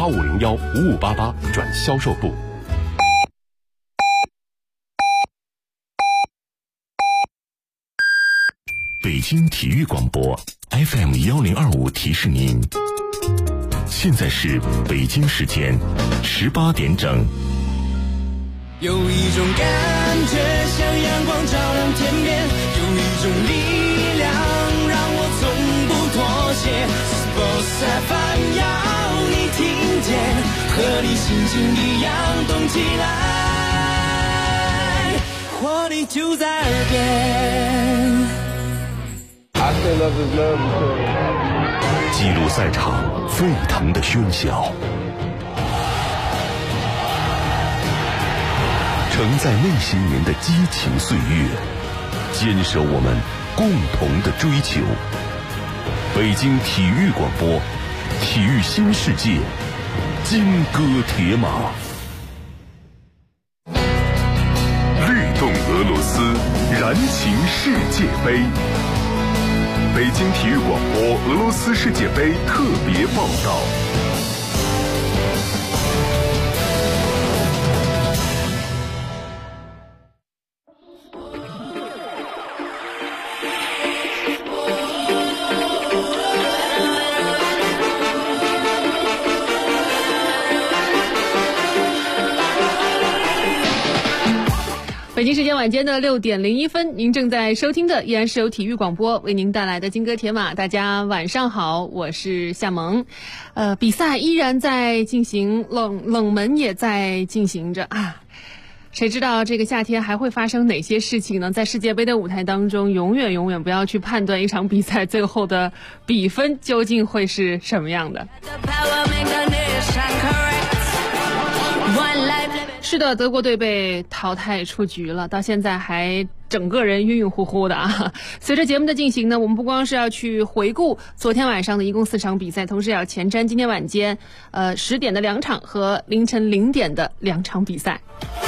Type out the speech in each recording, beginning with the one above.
8501-5588转销售部。北京体育广播 FM1025提示您，现在是北京时间18点整。 有一种感觉像阳光照亮天边，有一种力量让我从不妥协。Sports FM 要你听见，和你心情一样动起来，活力就在耳边。 记录赛场沸腾的喧嚣，承载内心年的激情岁月，坚守我们共同的追求。北京体育广播，体育新世界，金戈铁马。律动俄罗斯，燃情世界杯。北京体育广播俄罗斯世界杯特别报道。 北京时间晚间的6点01分，您正在收听的依然是由体育广播为您带来的金戈铁马。大家晚上好，我是夏萌。比赛依然在进行，冷门也在进行着啊。谁知道这个夏天还会发生哪些事情呢？在世界杯的舞台当中，永远不要去判断一场比赛最后的比分究竟会是什么样的。是的，德国队被淘汰出局了，到现在还整个人晕晕乎乎的啊。随着节目的进行呢，我们不光是要去回顾昨天晚上的一共4场比赛，同时也要前瞻今天晚间10点的2场和凌晨0点的2场比赛。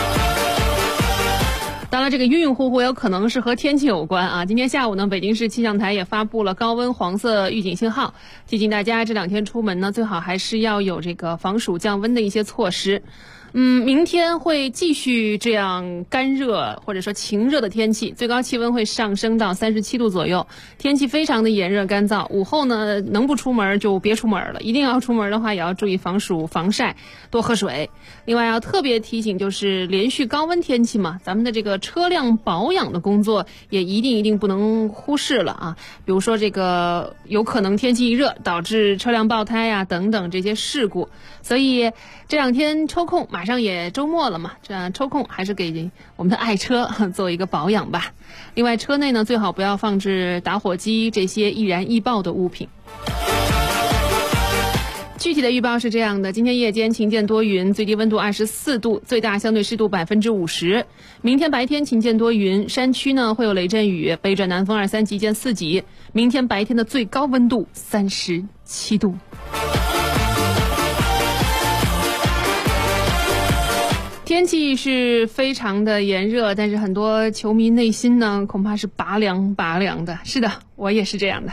当然这个晕晕乎乎有可能是和天气有关啊。今天下午呢，北京市气象台也发布了高温黄色预警信号，提醒大家这2天出门呢，最好还是要有这个防暑降温的一些措施。明天会继续这样干热或者说晴热的天气，最高气温会上升到37度左右，天气非常的炎热干燥。午后呢，能不出门就别出门了，一定要出门的话也要注意防暑防晒，多喝水。另外要特别提醒，就是连续高温天气嘛，咱们的这个车辆保养的工作也一定不能忽视了啊。比如说这个有可能天气一热导致车辆爆胎啊等等这些事故，所以这2天抽空，马上也周末了嘛，这样抽空还是给我们的爱车做一个保养吧。另外车内呢，最好不要放置打火机这些易燃易爆的物品。具体的预报是这样的：今天夜间晴间多云，最低温度24度，最大相对湿度50%。明天白天晴间多云，山区呢会有雷阵雨，北转南风2、3级见4级。明天白天的最高温度37度。天气是非常的炎热，但是很多球迷内心呢恐怕是拔凉的。是的，我也是这样的。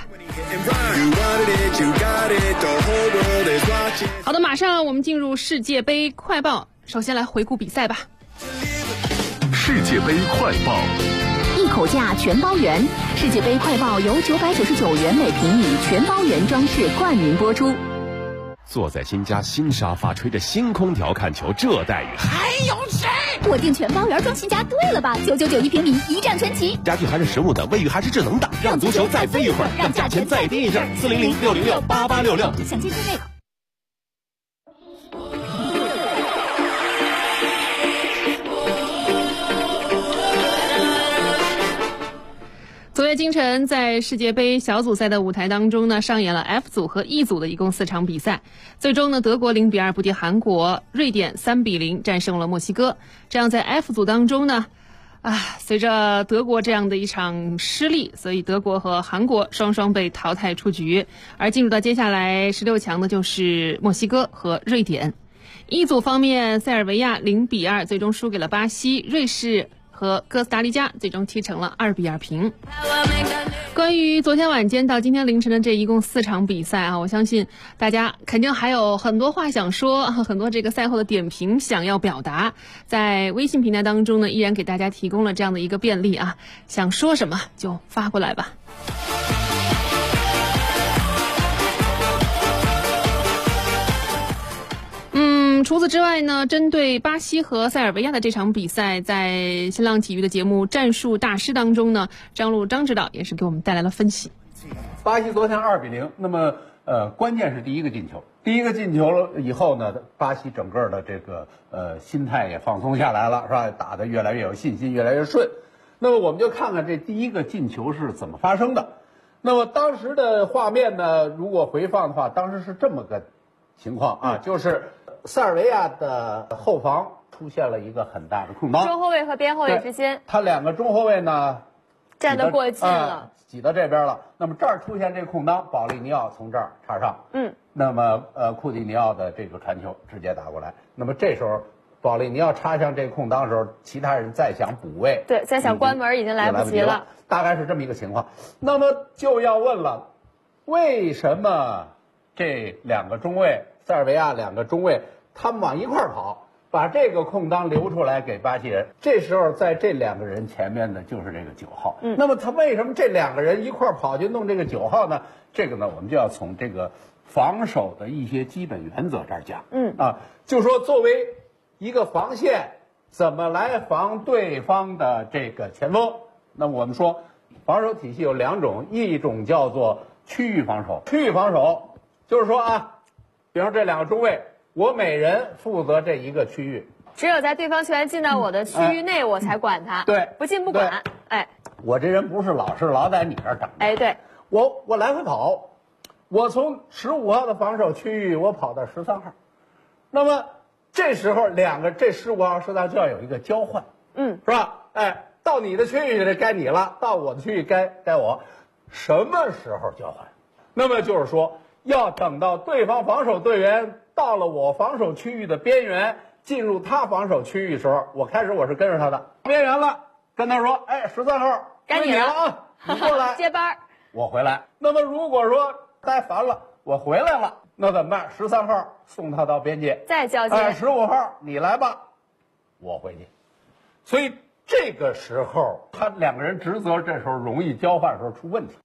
好的，马上我们进入世界杯快报，首先来回顾比赛吧。 世界杯快报， 一口价全包圆。世界杯快报由999元每平米全包圆装饰冠名播出。 坐在新家新沙发，吹着新空调看球，这待遇还有谁？ 我订全包圆装新家，对了吧？999一平米，一站全齐。 家具还是实木的，卫浴还是智能的，让足球再飞一会儿，让价钱再低一阵。400-606-8866， 详见之内。 昨夜今晨，在世界杯小组赛的舞台当中呢，上演了 F 组和 E 组的一共4场比赛。最终呢，德国0-2不敌韩国，瑞典3-0战胜了墨西哥。这样在 F 组当中呢，随着德国这样的一场失利，所以德国和韩国双双被淘汰出局。而进入到接下来16强的就是墨西哥和瑞典。E 组方面，塞尔维亚0-2最终输给了巴西，瑞士和哥斯达黎加最终踢成了2-2平。关于昨天晚间到今天凌晨的这一共4场比赛啊，我相信大家肯定还有很多话想说，很多这个赛后的点评想要表达，在微信平台当中呢，依然给大家提供了这样的一个便利啊，想说什么就发过来吧。除此之外呢，针对巴西和塞尔维亚的这场比赛，在新浪体育的节目战术大师当中呢，张指导也是给我们带来了分析。 巴西昨天2-0，那么关键是第一个进球以后呢，巴西整个的这个心态也放松下来了，是吧？打得越来越有信心，越来越顺。那么我们就看看这第一个进球是怎么发生的。那么当时的画面呢，如果回放的话，当时是这么个情况啊，就是塞尔维亚的后防出现了一个很大的空当， 中后卫和边后卫之间， 他2个中后卫呢站得过近了， 挤到这边了。那么这儿出现这个空当，保利尼奥从这儿插上，那么库蒂尼奥的这个传球直接打过来。那么这时候保利尼奥插上这个空当的时候，其他人再想补位， 对，再想关门已经来不及了， 大概是这么一个情况。那么就要问了，为什么这2个中卫，塞尔维亚2个中卫，他们往一块儿跑，把这个空当留出来给巴西人？这时候在这2个人前面的就是这个9号。那么他为什么这2个人一块儿跑去弄这个9号呢？这个呢，我们就要从这个防守的一些基本原则这儿讲。就说作为一个防线，怎么来防对方的这个前锋？那么我们说，防守体系有2种，一种叫做区域防守。区域防守就是说啊，比方这2个中卫，我每人负责这一个区域， 只有在对方球员进到我的区域内，我才管他， 对， 不进不管。 我这人不是老是老在你这儿等着， 对， 我来回跑，我从15号的防守区域我跑到13号，那么这时候这15号13号就要有一个交换，是吧？到你的区域该你了，到我的区域该我，什么时候交换？那么就是说，要等到对方防守队员到了我防守区域的边缘，进入他防守区域的时候，我是跟着他的边缘了，跟他说，13号该你了啊，你过来接班， 我回来。那么如果说待烦了，我回来了，那怎么办？13号送他到边界， 再交接。 15号你来吧，我回去。所以这个时候，他2个人职责这时候容易交换的时候出问题。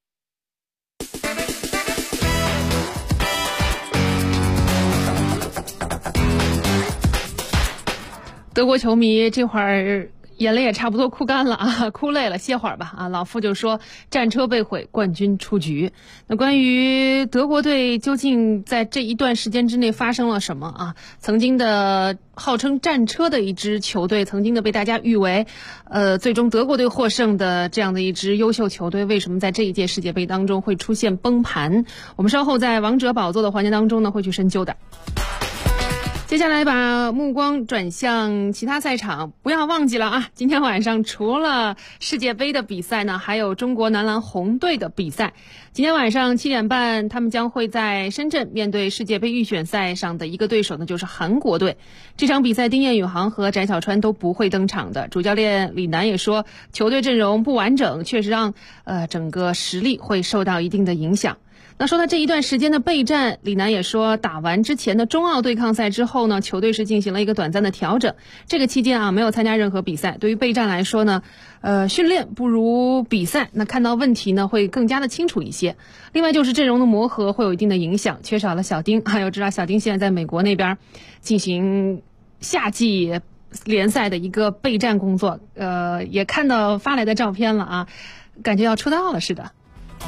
德国球迷这会儿眼泪也差不多哭干了啊，哭累了，歇会儿吧啊。老傅就说战车被毁，冠军出局。那关于德国队究竟在这一段时间之内发生了什么啊？曾经的号称战车的一支球队，曾经的被大家誉为最终德国队获胜的这样的一支优秀球队，为什么在这一届世界杯当中会出现崩盘？我们稍后在王者宝座的环节当中呢会去深究的。接下来把目光转向其他赛场，不要忘记了啊！今天晚上除了世界杯的比赛呢，还有中国男篮红队的比赛。今天晚上7点半，他们将会在深圳面对世界杯预选赛上的一个对手呢，就是韩国队。这场比赛，丁彦雨航和翟小川都不会登场的。主教练李楠也说，球队阵容不完整，确实让整个实力会受到一定的影响。那说到这一段时间的备战，李楠也说，打完之前的中澳对抗赛之后呢，球队是进行了一个短暂的调整。这个期间啊，没有参加任何比赛。对于备战来说呢，训练不如比赛，那看到问题呢会更加的清楚一些。另外就是阵容的磨合会有一定的影响，缺少了小丁，还有知道小丁现在在美国那边进行夏季联赛的一个备战工作，也看到发来的照片了啊，感觉要出道了似的。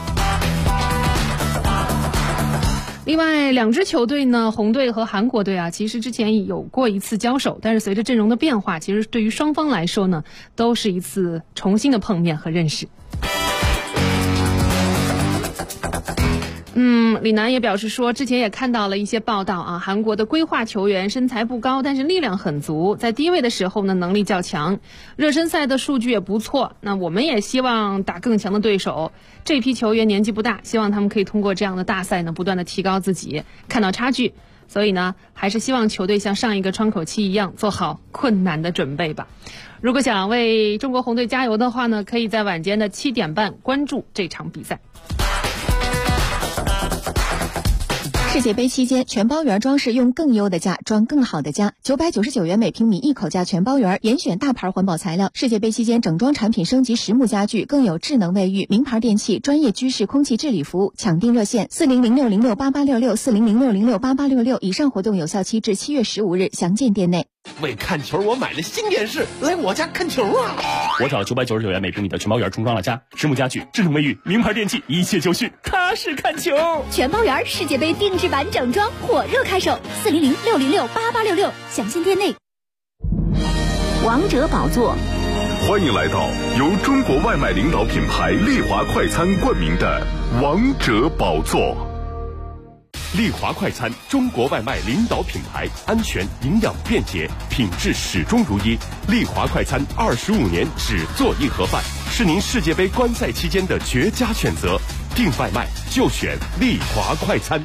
另外2支球队呢，红队和韩国队啊，其实之前有过一次交手，但是随着阵容的变化，其实对于双方来说呢，都是一次重新的碰面和认识。李楠也表示说，之前也看到了一些报道啊，韩国的规划球员身材不高，但是力量很足，在低位的时候呢，能力较强，热身赛的数据也不错。那我们也希望打更强的对手，这批球员年纪不大，希望他们可以通过这样的大赛呢，不断的提高自己，看到差距， 所以呢，还是希望球队像上一个窗口期一样做好困难的准备吧。如果想为中国红队加油的话呢，可以在晚间的7点半关注这场比赛。 世界杯期间，全包园装饰用更优的价装更好的家，999元每平米一口价全包园，严选大牌环保材料。世界杯期间，整装产品升级实木家具，更有智能卫浴、名牌电器、专业居室空气治理服务。抢订热线4006068866，4006068866。以上活动有效期至7月15日，详见店内。 为看球，我买了新电视，来我家看球啊！ 我找999元每平米的全包园重装了家，实木家具、智能卫浴、名牌电器，一切就绪，踏实看球。 全包园世界杯定制版整装火热开售，4006068866，详见店内。 王者宝座， 欢迎来到由中国外卖领导品牌丽华快餐冠名的王者宝座。 丽华快餐，中国外卖领导品牌，安全、营养、便捷，品质始终如一。丽华快餐25年只做一盒饭，是您世界杯观赛期间的绝佳选择。订外卖就选丽华快餐。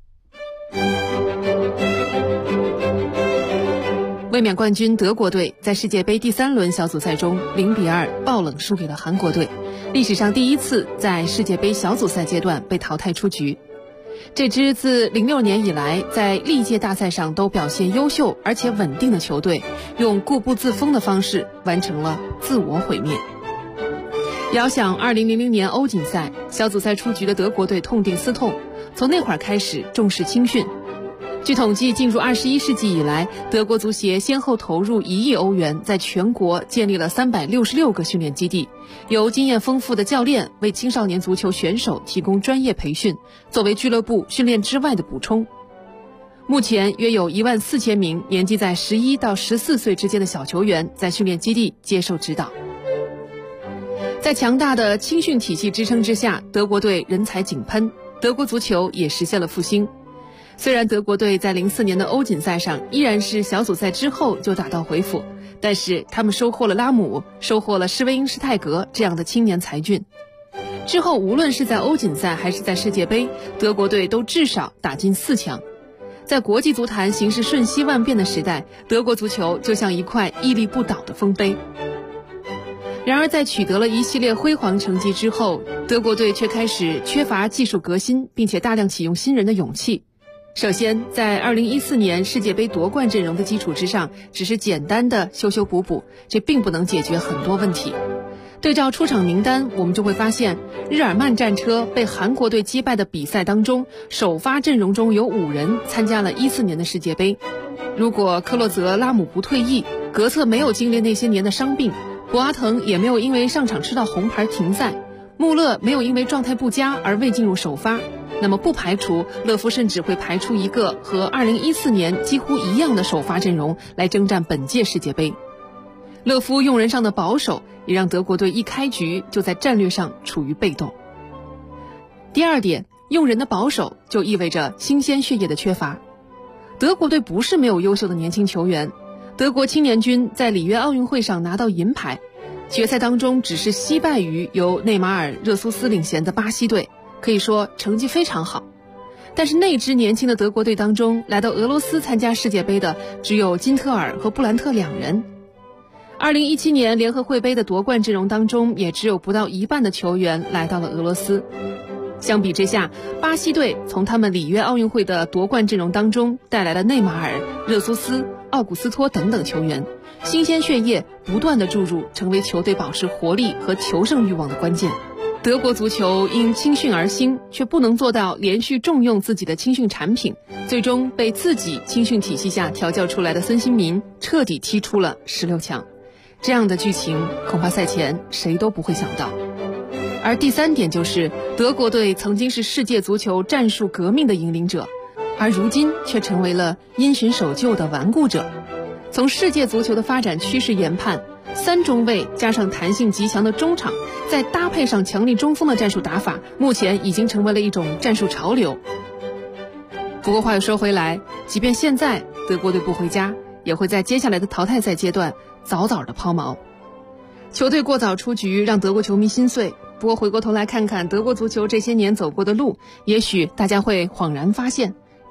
卫冕冠军德国队在世界杯第3轮小组赛中0-2爆冷输给了韩国队，历史上第一次在世界杯小组赛阶段被淘汰出局。这支自06年以来在历届大赛上都表现优秀而且稳定的球队，用固步自封的方式完成了自我毁灭。遥想2000年欧锦赛小组赛出局的德国队痛定思痛，从那会儿开始重视青训。据统计，进入21世纪以来，德国足协先后投入1亿欧元，在全国建立了366个训练基地，由经验丰富的教练为青少年足球选手提供专业培训，作为俱乐部训练之外的补充。目前约有14000名年纪在11到14岁之间的小球员在训练基地接受指导。在强大的青训体系支撑之下，德国队人才井喷，德国足球也实现了复兴。虽然德国队在04年的欧锦赛上依然是小组赛之后就打道回府，但是他们收获了拉姆，收获了施维因施泰格这样的青年才俊。之后无论是在欧锦赛还是在世界杯，德国队都至少打进4强。在国际足坛形势瞬息万变的时代，德国足球就像一块屹立不倒的丰碑。然而在取得了一系列辉煌成绩之后，德国队却开始缺乏技术革新并且大量启用新人的勇气。首先，在2014年世界杯夺冠阵容的基础之上，只是简单的修修补补，这并不能解决很多问题。对照出场名单，我们就会发现，日耳曼战车被韩国队击败的比赛当中，首发阵容中有5人参加了14年的世界杯。如果克洛泽、拉姆不退役，格策没有经历那些年的伤病，博阿滕也没有因为上场吃到红牌停赛，穆勒没有因为状态不佳而未进入首发，那么不排除勒夫甚至会排出一个和2014年几乎一样的首发阵容来征战本届世界杯。勒夫用人上的保守也让德国队一开局就在战略上处于被动。第二点，用人的保守就意味着新鲜血液的缺乏。德国队不是没有优秀的年轻球员，德国青年军在里约奥运会上拿到银牌，决赛当中只是惜败于由内马尔、热苏斯领衔的巴西队，可以说成绩非常好。但是那支年轻的德国队当中，来到俄罗斯参加世界杯的只有金特尔和布兰特2人。2017年联合会杯的夺冠阵容当中，也只有不到一半的球员来到了俄罗斯。相比之下，巴西队从他们里约奥运会的夺冠阵容当中带来了内马尔、热苏斯、奥古斯托等等球员，新鲜血液不断的注入，成为球队保持活力和求胜欲望的关键。德国足球因青训而兴，却不能做到连续重用自己的青训产品，最终被自己青训体系下调教出来的孙兴民彻底踢出了16强。这样的剧情恐怕赛前谁都不会想到。而第3点就是，德国队曾经是世界足球战术革命的引领者，而如今却成为了因循守旧的顽固者。从世界足球的发展趋势研判，3中卫加上弹性极强的中场，再搭配上强力中锋的战术打法，目前已经成为了一种战术潮流。不过话又说回来，即便现在德国队不回家，也会在接下来的淘汰赛阶段早早的抛锚。球队过早出局让德国球迷心碎，不过回过头来看看德国足球这些年走过的路，也许大家会恍然发现，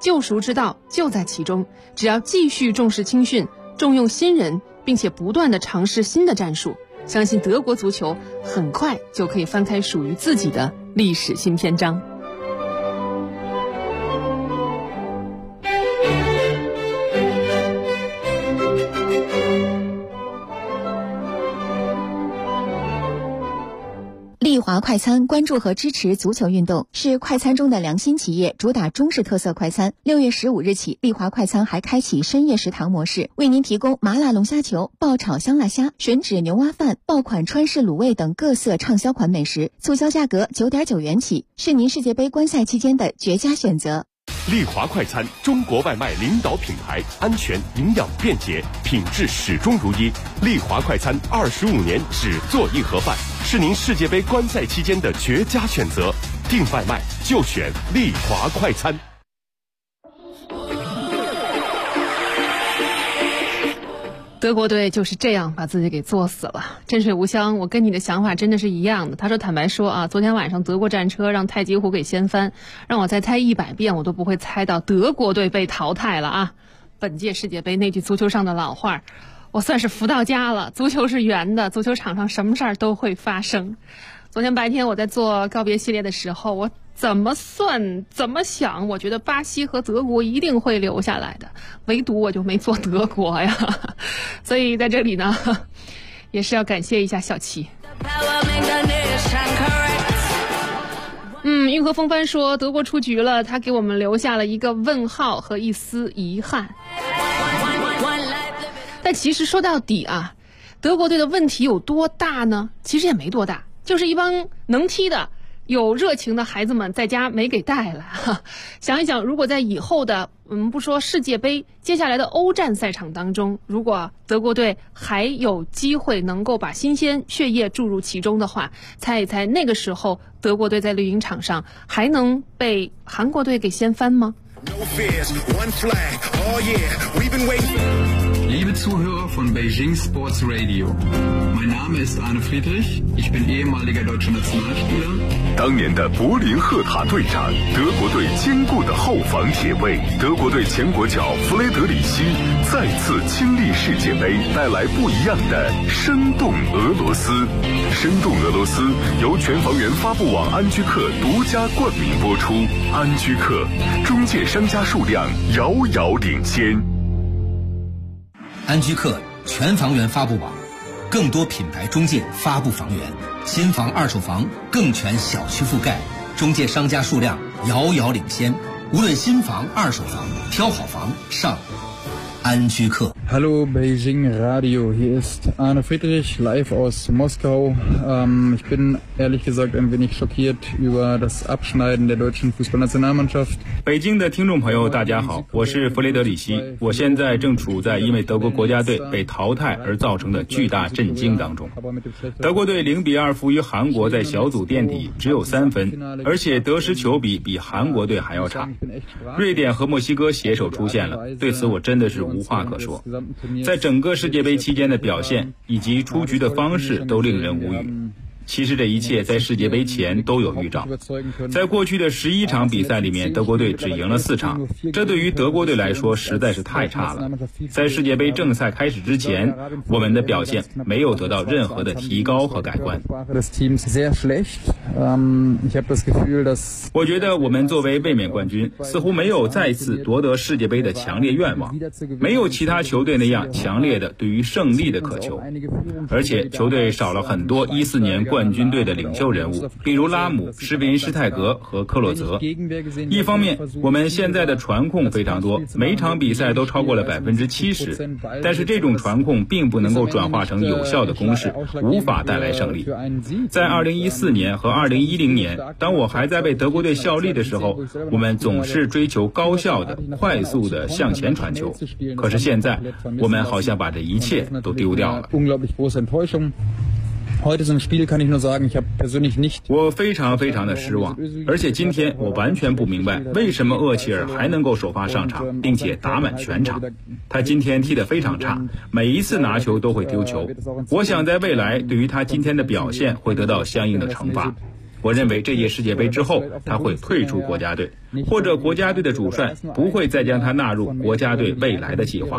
救赎之道就在其中，只要继续重视青训，重用新人，并且不断地尝试新的战术，相信德国足球很快就可以翻开属于自己的历史新篇章。 丽华快餐关注和支持足球运动，是快餐中的良心企业，主打中式特色快餐。6月15日起，丽华快餐还开启深夜食堂模式，为您提供麻辣龙虾球、爆炒香辣虾、吮指牛蛙饭、爆款川式卤味等各色畅销款美食，促销价格9.9元起，是您世界杯观赛期间的绝佳选择。 丽华快餐，中国外卖领导品牌，安全、营养、便捷，品质始终如一。丽华快餐25年只做一盒饭，是您世界杯观赛期间的绝佳选择。订外卖就选丽华快餐。 德国队就是这样把自己给作死了。震水无香，我跟你的想法真的是一样的。他说坦白说啊，昨天晚上德国战车让太极湖给掀翻，让我再猜100遍我都不会猜到德国队被淘汰了啊。本届世界杯那句足球上的老话，我算是服到家了。足球是圆的，足球场上什么事儿都会发生。昨天白天我在做告别系列的时候，我怎么算怎么想，我觉得巴西和德国一定会留下来的，唯独我就没做德国呀。所以在这里呢，也是要感谢一下小齐。运河风帆说德国出局了，他给我们留下了一个问号和一丝遗憾。但其实说到底啊，德国队的问题有多大呢？其实也没多大，就是一帮能踢的有热情的孩子们在家没给带来。想一想，如果在以后的我们不说世界杯，接下来的欧战赛场当中，如果德国队还有机会能够把新鲜血液注入其中的话，猜一猜那个时候德国队在绿茵场上还能被韩国队给掀翻吗 ？Liebe Zuhörer von Beijing Sports Radio, mein Name ist Arne Friedrich, ich bin ehemaliger deutscher Nationalspieler. 当年的柏林赫塔队长，德国队坚固的后防铁卫，德国队前国脚弗雷德里希再次亲历世界杯，带来不一样的生动俄罗斯。生动俄罗斯由全房源发布网安居客独家冠名播出。安居客，中介商家数量遥遥领先。 安居客全房源发布网，更多品牌中介发布房源，新房二手房更全小区覆盖，中介商家数量遥遥领先。无论新房二手房，挑好房上安居客。 Hallo Beijing Radio, hier ist Arne Friedrich, live aus Moskau. Ich bin ehrlich gesagt ein wenig schockiert über das Abschneiden der deutschen Fußballnationalmannschaft. 北京的听众朋友大家好，我是弗雷德里希，我现在正处在因为德国国家队被淘汰而造成的巨大震惊当中。德国队0-2负于韩国，在小组垫底，只有3分，而且得失球比韩国队还要差。瑞典和墨西哥携手出现了，对此我真的是无话可说。在整个世界杯期间的表现以及出局的方式都令人无语。其实这一切在世界杯前都有预兆。在过去的11场比赛里面，德国队只赢了4场，这对于德国队来说实在是太差了。在世界杯正赛开始之前，我们的表现没有得到任何的提高和改观。我觉得我们作为卫冕冠军，似乎没有再次夺得世界杯的强烈愿望，没有其他球队那样强烈的对于胜利的渴求，而且球队少了很多14年冠军队的领袖人物，比如拉姆、施维因施泰格和克洛泽。一方面，我们现在的传控非常多，每场比赛都超过了70%，但是这种传控并不能够转化成有效的攻势，无法带来胜利。在2014年和2010年，当我还在为德国队效力的时候，我们总是追求高效的、快速的向前传球，可是现在我们好像把这一切都丢掉了。我非常的失望，而且今天我完全不明白为什么厄齐尔还能够首发上场，并且打满全场。他今天踢得非常差，每一次拿球都会丢球。我想在未来对于他今天的表现会得到相应的惩罚。我认为这届世界杯之后他会退出国家队， 或者国家队的主帅不会再将他纳入国家队未来的计划。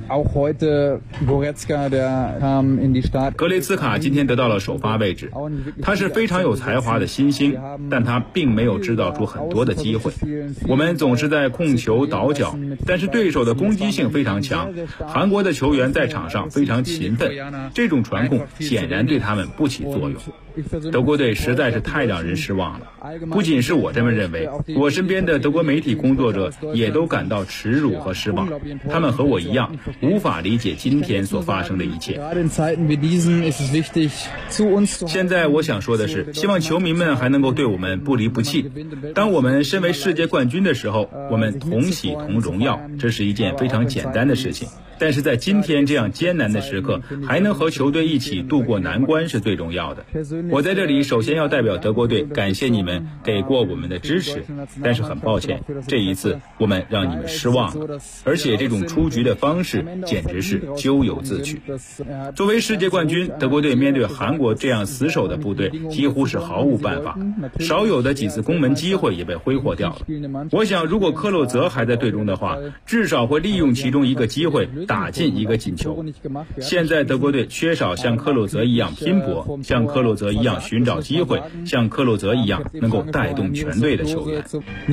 格雷茨卡今天得到了首发位置，他是非常有才华的新星，但他并没有制造出很多的机会。我们总是在控球倒脚，但是对手的攻击性非常强，韩国的球员在场上非常勤奋，这种传控显然对他们不起作用。德国队实在是太让人失望了，不仅是我这么认为，我身边的德国媒体工作者也都感到耻辱和失望，他们和我一样无法理解今天所发生的一切。现在我想说的是，希望球迷们还能够对我们不离不弃，当我们身为世界冠军的时候，我们同喜同荣耀，这是一件非常简单的事情。但是在今天这样艰难的时刻，还能和球队一起度过难关是最重要的。我在这里首先要代表德国队感谢你们给过我们的支持，但是很抱歉，这一次我们让你们失望了，而且这种出局的方式简直是咎由自取。作为世界冠军，德国队面对韩国这样死守的部队几乎是毫无办法，少有的几次攻门机会也被挥霍掉了。我想如果克洛泽还在队中的话，至少会利用其中一个机会打进一个进球。现在德国队缺少像克洛泽一样拼搏，像克洛泽一样寻找机会，像克洛泽一样能够带动全队的球员。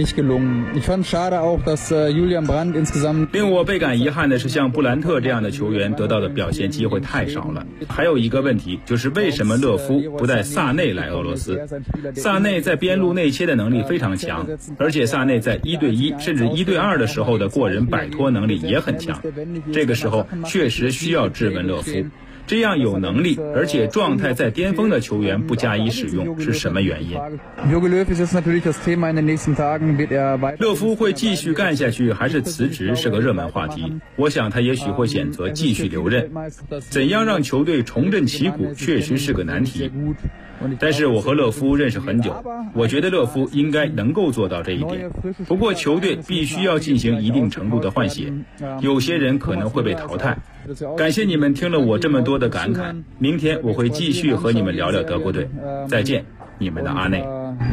令我倍感遗憾的是，像布兰特这样的球员得到的表现机会太少了。还有一个问题就是为什么勒夫不带萨内来俄罗斯？萨内在边路内切的能力非常强，而且萨内在1对1甚至1对2的时候的过人摆脱能力也很强。这个时候确实需要质问勒夫，这样有能力而且状态在巅峰的球员不加以使用是什么原因？勒夫会继续干下去还是辞职是个热门话题，我想他也许会选择继续留任。怎样让球队重振旗鼓确实是个难题，但是我和勒夫认识很久，我觉得勒夫应该能够做到这一点。不过球队必须要进行一定程度的换血，有些人可能会被淘汰。感谢你们听了我这么多的感慨，明天我会继续和你们聊聊德国队。再见，你们的阿内。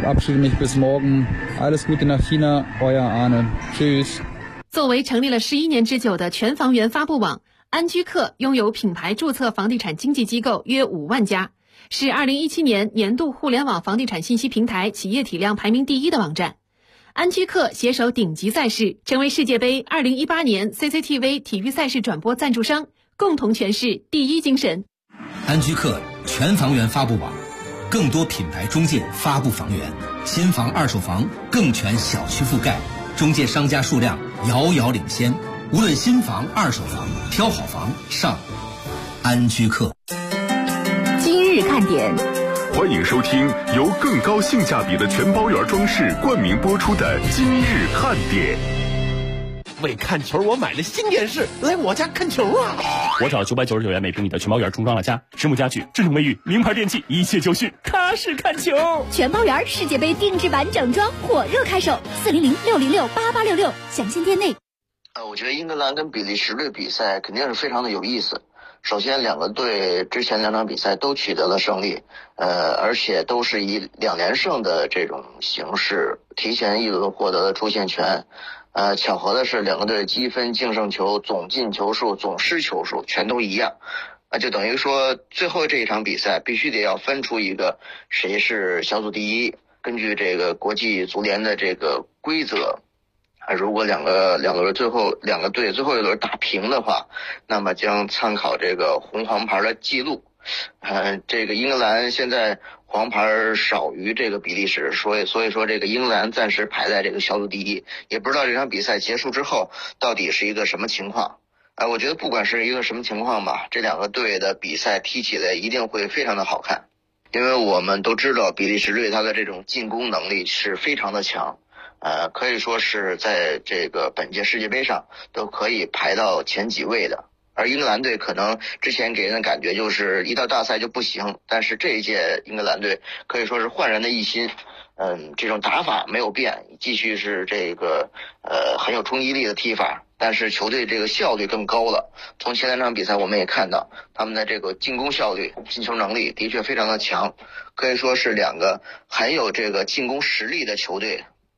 作为成立了11年之久的全房源发布网，安居客拥有品牌注册房地产经纪机构约5万家，是2017年年度互联网房地产信息平台企业体量排名第1的网站。安居客携手顶级赛事，成为世界杯2018年 CCTV 体育赛事转播赞助商，共同诠释第一精神。 安居客全房源发布网，更多品牌中介发布房源，新房二手房更全小区覆盖，中介商家数量遥遥领先。无论新房二手房，挑好房上安居客。 今日看点， 欢迎收听由更高性价比的全包圆装饰冠名播出的今日看点。 为看球，我买了新电视，来我家看球啊！ 我找999元每平米的全包圆重装了家，实木家具、智能卫浴、名牌电器，一切就绪，踏实看球。 全包圆世界杯定制版整装火热开售，400-606-8866，详情店内。 我觉得英格兰跟比利时队比赛肯定是非常的有意思。首先，两个队之前2场比赛都取得了胜利，而且都是以2连胜的这种形式提前一轮获得了出线权。巧合的是，两个队积分、净胜球、总进球数、总失球数全都一样，就等于说最后这一场比赛必须得要分出一个谁是小组第一。根据这个国际足联的这个规则，如果两个队最后一轮打平的话，那么将参考这个红黄牌的记录。这个英格兰现在黄牌少于这个比利时，所以说这个英格兰暂时排在这个小组第一，也不知道这场比赛结束之后到底是一个什么情况。我觉得不管是一个什么情况吧，这两个队的比赛踢起来一定会非常的好看，因为我们都知道比利时队他的这种进攻能力是非常的强。可以说是在这个本届世界杯上都可以排到前几位的。而英格兰队可能之前给人的感觉就是一到大赛就不行，但是这一届英格兰队可以说是焕然的一新。这种打法没有变，继续是这个很有冲击力的踢法，但是球队这个效率更高了。从前2场比赛我们也看到他们的这个进攻效率、进球能力的确非常的强，可以说是两个很有这个进攻实力的球队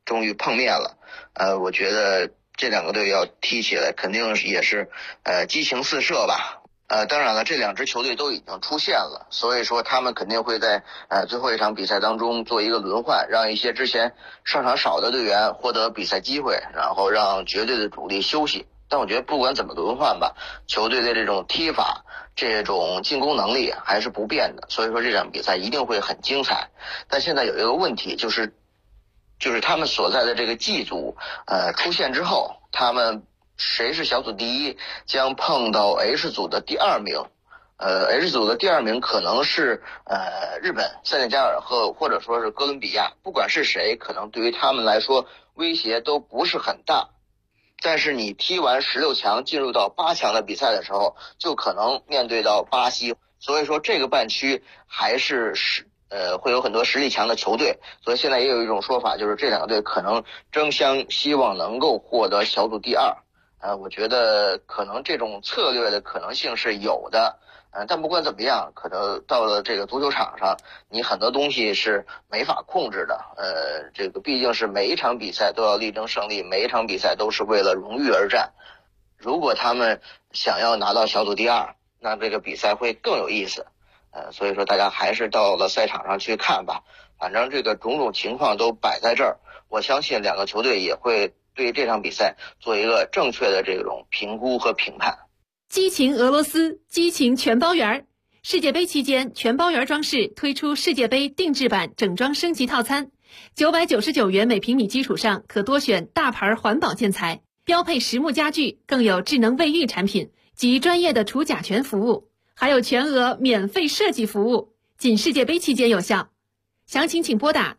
终于碰面了。我觉得这两个队要踢起来肯定也是激情四射吧。当然了，这两支球队都已经出现了，所以说他们肯定会在最后一场比赛当中做一个轮换，让一些之前上场少的队员获得比赛机会，然后让绝对的主力休息。但我觉得不管怎么轮换吧，球队的这种踢法、这种进攻能力还是不变的，所以说这场比赛一定会很精彩。但现在有一个问题，就是他们所在的这个 G 组出现之后，他们谁是小组第一将碰到 H 组的第2名。H 组的第2名可能是日本、塞内加尔或者说是哥伦比亚，不管是谁，可能对于他们来说威胁都不是很大。但是你踢完16强进入到8强的比赛的时候，就可能面对到巴西，所以说这个半区还是会有很多实力强的球队，所以现在也有一种说法，就是这两个队可能争相希望能够获得小组第2。我觉得可能这种策略的可能性是有的。但不管怎么样，可能到了这个足球场上，你很多东西是没法控制的。这个毕竟是每一场比赛都要力争胜利，每一场比赛都是为了荣誉而战。如果他们想要拿到小组第2，那这个比赛会更有意思。所以说大家还是到了赛场上去看吧。反正这个种种情况都摆在这儿，我相信两个球队也会对这场比赛做一个正确的这种评估和评判。 激情俄罗斯，激情全包圆。世界杯期间，全包圆装饰推出世界杯定制版整装升级套餐，999元每平米基础上可多选大牌环保建材，标配实木家具，更有智能卫浴产品及专业的除甲醛服务，还有全额免费设计服务，仅世界杯期间有效。详情请拨打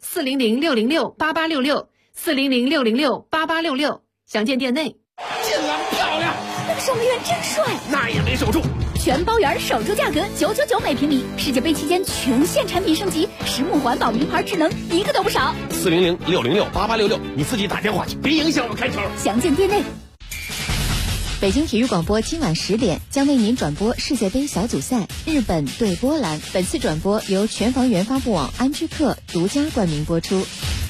400-606-8866，400-606-8866，详见店内。 进了，漂亮！ 那个守门员真帅， 那也没守住。 全包圆守住价格999每平米，世界杯期间全线产品升级，实木环保名牌智能一个都不少。 400-606-8866，你自己打电话去，别影响我开球。 详见店内。 北京体育广播今晚10点将为您转播世界杯小组赛日本对波兰，本次转播由全房源发布网安居客独家冠名播出。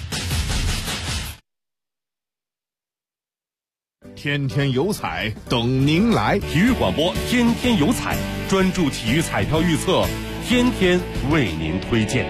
天天有彩等您来， 体育广播天天有彩，专注体育彩票预测，天天为您推荐。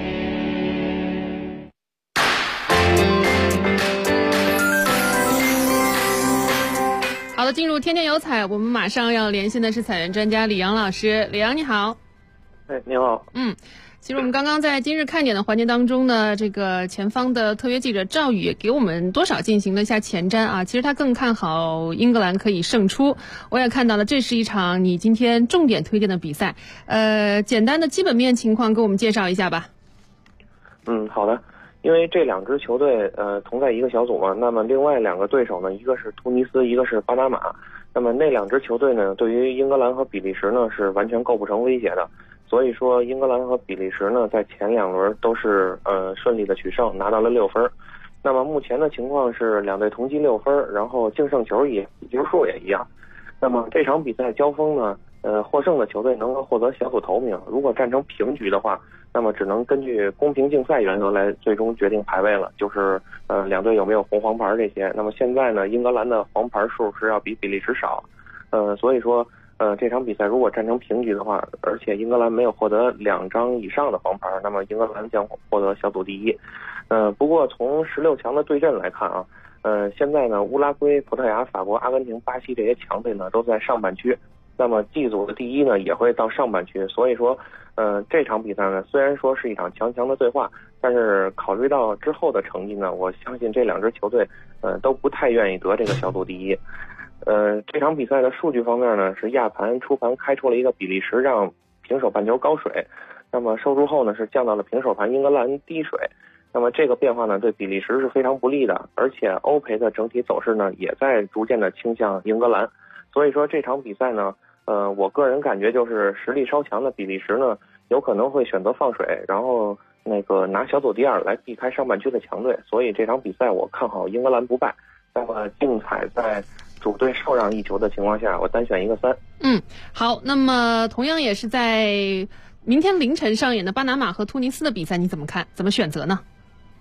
好的，进入天天有彩，我们马上要连线的是彩员专家李阳老师。李阳你好。 你好。 其实我们刚刚在今日看点的环节当中呢，这个前方的特约记者赵宇给我们多少进行了一下前瞻啊，其实他更看好英格兰可以胜出。我也看到了，这是一场你今天重点推荐的比赛。简单的基本面情况给我们介绍一下吧。 好的。因为这两支球队同在一个小组嘛，那么另外两个对手呢，一个是突尼斯，一个是巴拿马。那么那两支球队呢，对于英格兰和比利时呢是完全构不成威胁的。所以说英格兰和比利时呢在前2轮都是顺利的取胜，拿到了6分。那么目前的情况是两队同积6分，然后净胜球数也一样。那么这场比赛交锋呢，获胜的球队能够获得小组头名，如果战成平局的话，那么只能根据公平竞赛原则来最终决定排位了，就是两队有没有红黄牌这些。那么现在呢，英格兰的黄牌数是要比比利时少，所以说这场比赛如果战成平局的话，而且英格兰没有获得2张以上的黄牌，那么英格兰将获得小组第一。不过从16强的对阵来看啊，现在呢，乌拉圭、葡萄牙、法国、阿根廷、巴西这些强队呢都在上半区，那么 G 组的第一呢也会到上半区，所以说这场比赛呢虽然说是一场强强的对话，但是考虑到之后的成绩呢，我相信这两支球队都不太愿意得这个小组第一。这场比赛的数据方面呢，是亚盘初盘开出了一个比利时让平手半球高水，那么收出后呢是降到了平手盘英格兰低水。那么这个变化呢对比利时是非常不利的，而且欧赔的整体走势呢也在逐渐的倾向英格兰。所以说这场比赛呢我个人感觉就是实力稍强的比利时呢有可能会选择放水，然后拿小组第2来避开上半区的强队，所以这场比赛我看好英格兰不败。那么竞彩在主队受让1球的情况下，我单选一个3。 好，那么同样也是在明天凌晨上演的巴拿马和突尼斯的比赛，你怎么看？怎么选择呢？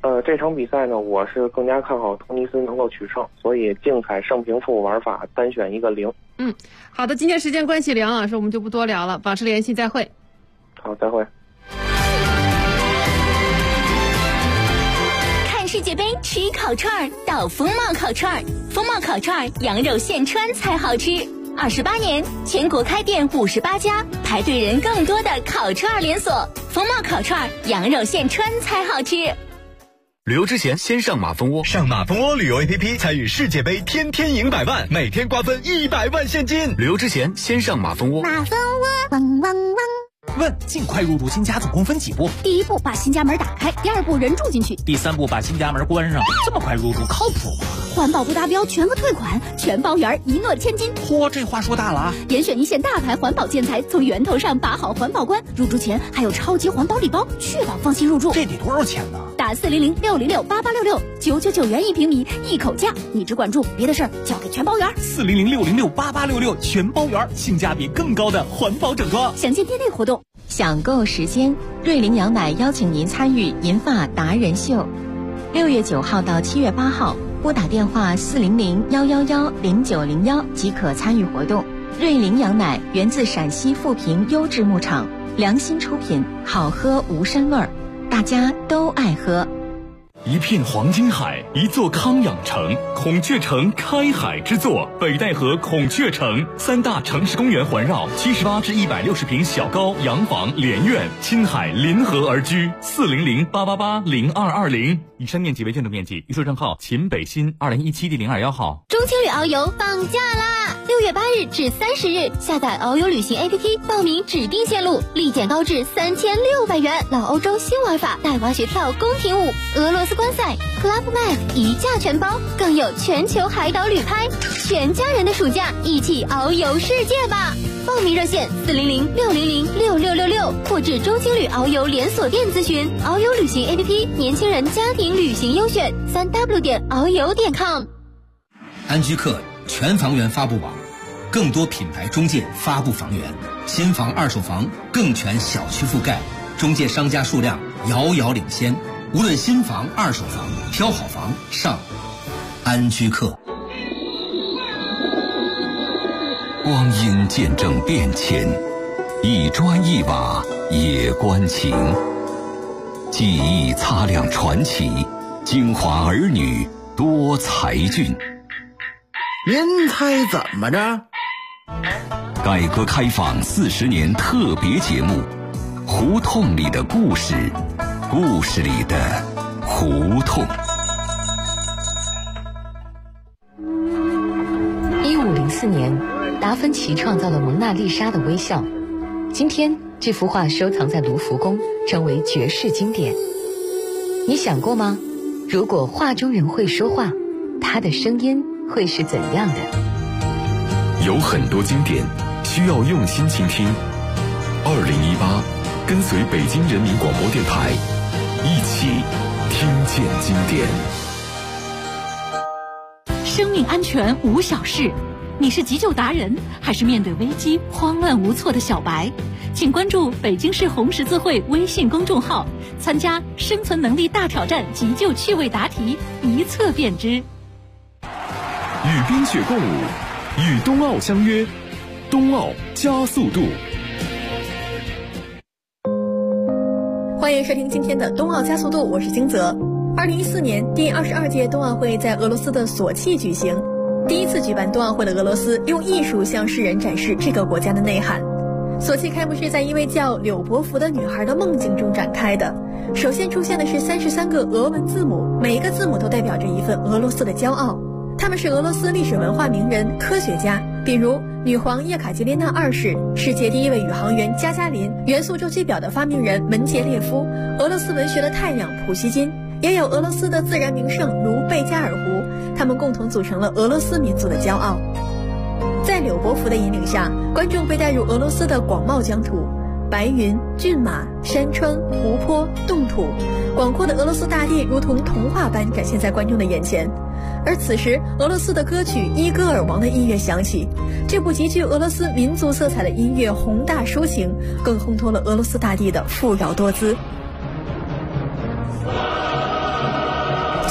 这场比赛呢，我是更加看好突尼斯能够取胜，所以竞彩胜平负玩法单选一个0。 好的，今天时间关系，梁老师我们就不多聊了，保持联系，再会。 好，再会。 看世界杯吃烤串到风貌烤串，风貌烤串羊肉现穿才好吃。28年，全国开店58家，排队人更多的烤串连锁。风貌烤串羊肉现穿才好吃。 旅游之前先上马蜂窝，上马蜂窝旅游 APP 参与世界杯，天天赢100万，每天瓜分100万现金。旅游之前先上马蜂窝。 马蜂窝，汪汪汪。 问：尽快入住新家总共分几步？ 第1步把新家门打开，第2步人住进去， 第3步把新家门关上。这么快入住靠谱吗？ 环保不达标全额退款，全包圆，一诺千金。 嚯，这话说大了啊！ 严选一线大牌环保建材，从源头上把好环保关。入住前还有超级环保礼包，确保放心入住。 这得多少钱呢？ 打400-606-8866，999元1平米，一口价。你只管住，别的事儿交给全包圆。 400-606-8866，全包圆，性价比更高的环保整装。 详见店内活动。 享购时间，瑞麟羊奶邀请您参与银发达人秀，6月9号到7月8号，拨打电话400-111-0901即可参与活动。瑞麟羊奶源自陕西富平优质牧场，良心出品，好喝无膻味儿，大家都爱喝。 一片黄金海，一座康养城，孔雀城开海之作，北戴河孔雀城，3大城市公园环绕，78至160平小高洋房连院，亲海临河而居。400-888-0220，以上面积为建筑面积，预售账号秦北新2017第021号。 中青旅遨游放假啦！6月8日至30日，下载遨游旅行 APP， 报名指定线路，立减高至3600元。老欧洲新玩法，带滑雪跳、宫廷舞、俄罗斯观赛、Club Med 一价全包，更有全球海岛旅拍，全家人的暑假一起遨游世界吧！报名热线400-600-6666，或至中青旅遨游连锁店咨询。遨游旅行 APP， 年轻人家庭旅行优选，3w.遨游.com。 安居客全房源发布网，更多品牌中介发布房源，新房二手房更全小区覆盖，中介商家数量遥遥领先。无论新房二手房，挑好房上安居客。 光阴见证变迁，一砖一瓦也关情。记忆擦亮传奇，京华儿女多才俊。 您猜怎么着？ 改革开放40年特别节目，胡同里的故事，故事里的胡同。 1504年，达芬奇创造了蒙娜丽莎的微笑。今天，这幅画收藏在卢浮宫，成为绝世经典。你想过吗？如果画中人会说话，他的声音会是怎样的？ 有很多经典需要用心倾听。2018，跟随北京人民广播电台，一起听见经典。 生命安全无小事，你是急救达人，还是面对危机慌乱无措的小白？请关注北京市红十字会微信公众号，参加生存能力大挑战急救趣味答题，一测便知。 与冰雪共舞，与冬奥相约，冬奥加速度。 欢迎收听今天的冬奥加速度，我是金泽。2014年第22届冬奥会在俄罗斯的索契举行，第一次举办冬奥会的俄罗斯用艺术向世人展示这个国家的内涵。索契开幕式在一位叫柳伯福的女孩的梦境中展开的。首先出现的是33个俄文字母，每一个字母都代表着一份俄罗斯的骄傲。他们是俄罗斯历史文化名人、科学家，比如女皇叶卡捷琳娜2世、世界第一位宇航员加加林、元素周期表的发明人门捷列夫、俄罗斯文学的太阳普希金，也有俄罗斯的自然名胜如贝加尔湖，他们共同组成了俄罗斯民族的骄傲。在柳伯福的引领下，观众被带入俄罗斯的广袤疆土，白云、骏马、山川、湖泊、冻土，广阔的俄罗斯大地如同童话般展现在观众的眼前。而此时，俄罗斯的歌曲《伊戈尔王》的音乐响起，这部极具俄罗斯民族色彩的音乐宏大抒情，更烘托了俄罗斯大地的富饶多姿。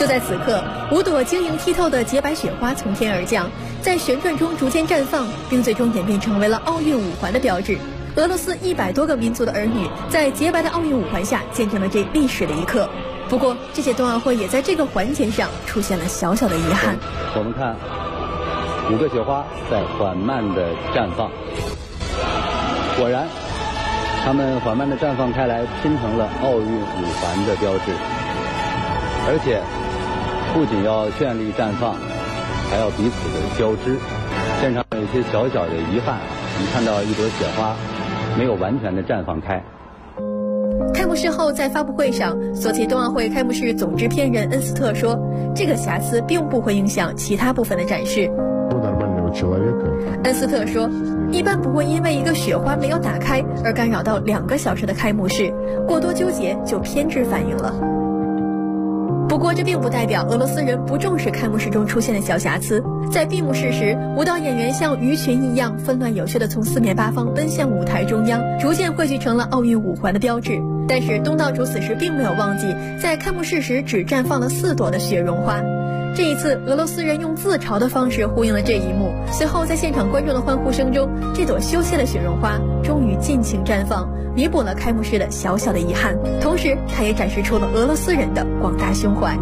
就在此刻，5朵晶莹剔透的洁白雪花从天而降，在旋转中逐渐绽放，并最终演变成为了奥运5环的标志。俄罗斯100多个民族的儿女在洁白的奥运5环下见证了这历史的一刻。不过，这届冬奥会也在这个环节上出现了小小的遗憾。 我们看5个雪花在缓慢地绽放，果然，它们缓慢地绽放开来，拼成了奥运5环的标志。而且，不仅要绚丽绽放，还要彼此的交织。现场有一些小小的遗憾，你看到一朵雪花没有完全的绽放开。 开幕式后，在发布会上，索契冬奥会开幕式总制片人恩斯特说，这个瑕疵并不会影响其他部分的展示。恩斯特说，一般不会因为一个雪花没有打开而干扰到2个小时的开幕式，过多纠结就偏执反应了。不过这并不代表俄罗斯人不重视开幕式中出现的小瑕疵。在闭幕式时，舞蹈演员像鱼群一样纷乱有序地从4面8方奔向舞台中央，逐渐汇聚成了奥运5环的标志。但是东道主此时并没有忘记，在开幕式时只绽放了4朵的雪绒花。这一次，俄罗斯人用自嘲的方式呼应了这一幕。随后，在现场观众的欢呼声中，这朵羞怯的雪绒花终于尽情绽放，弥补了开幕式的小小的遗憾。同时，它也展示出了俄罗斯人的广大胸怀。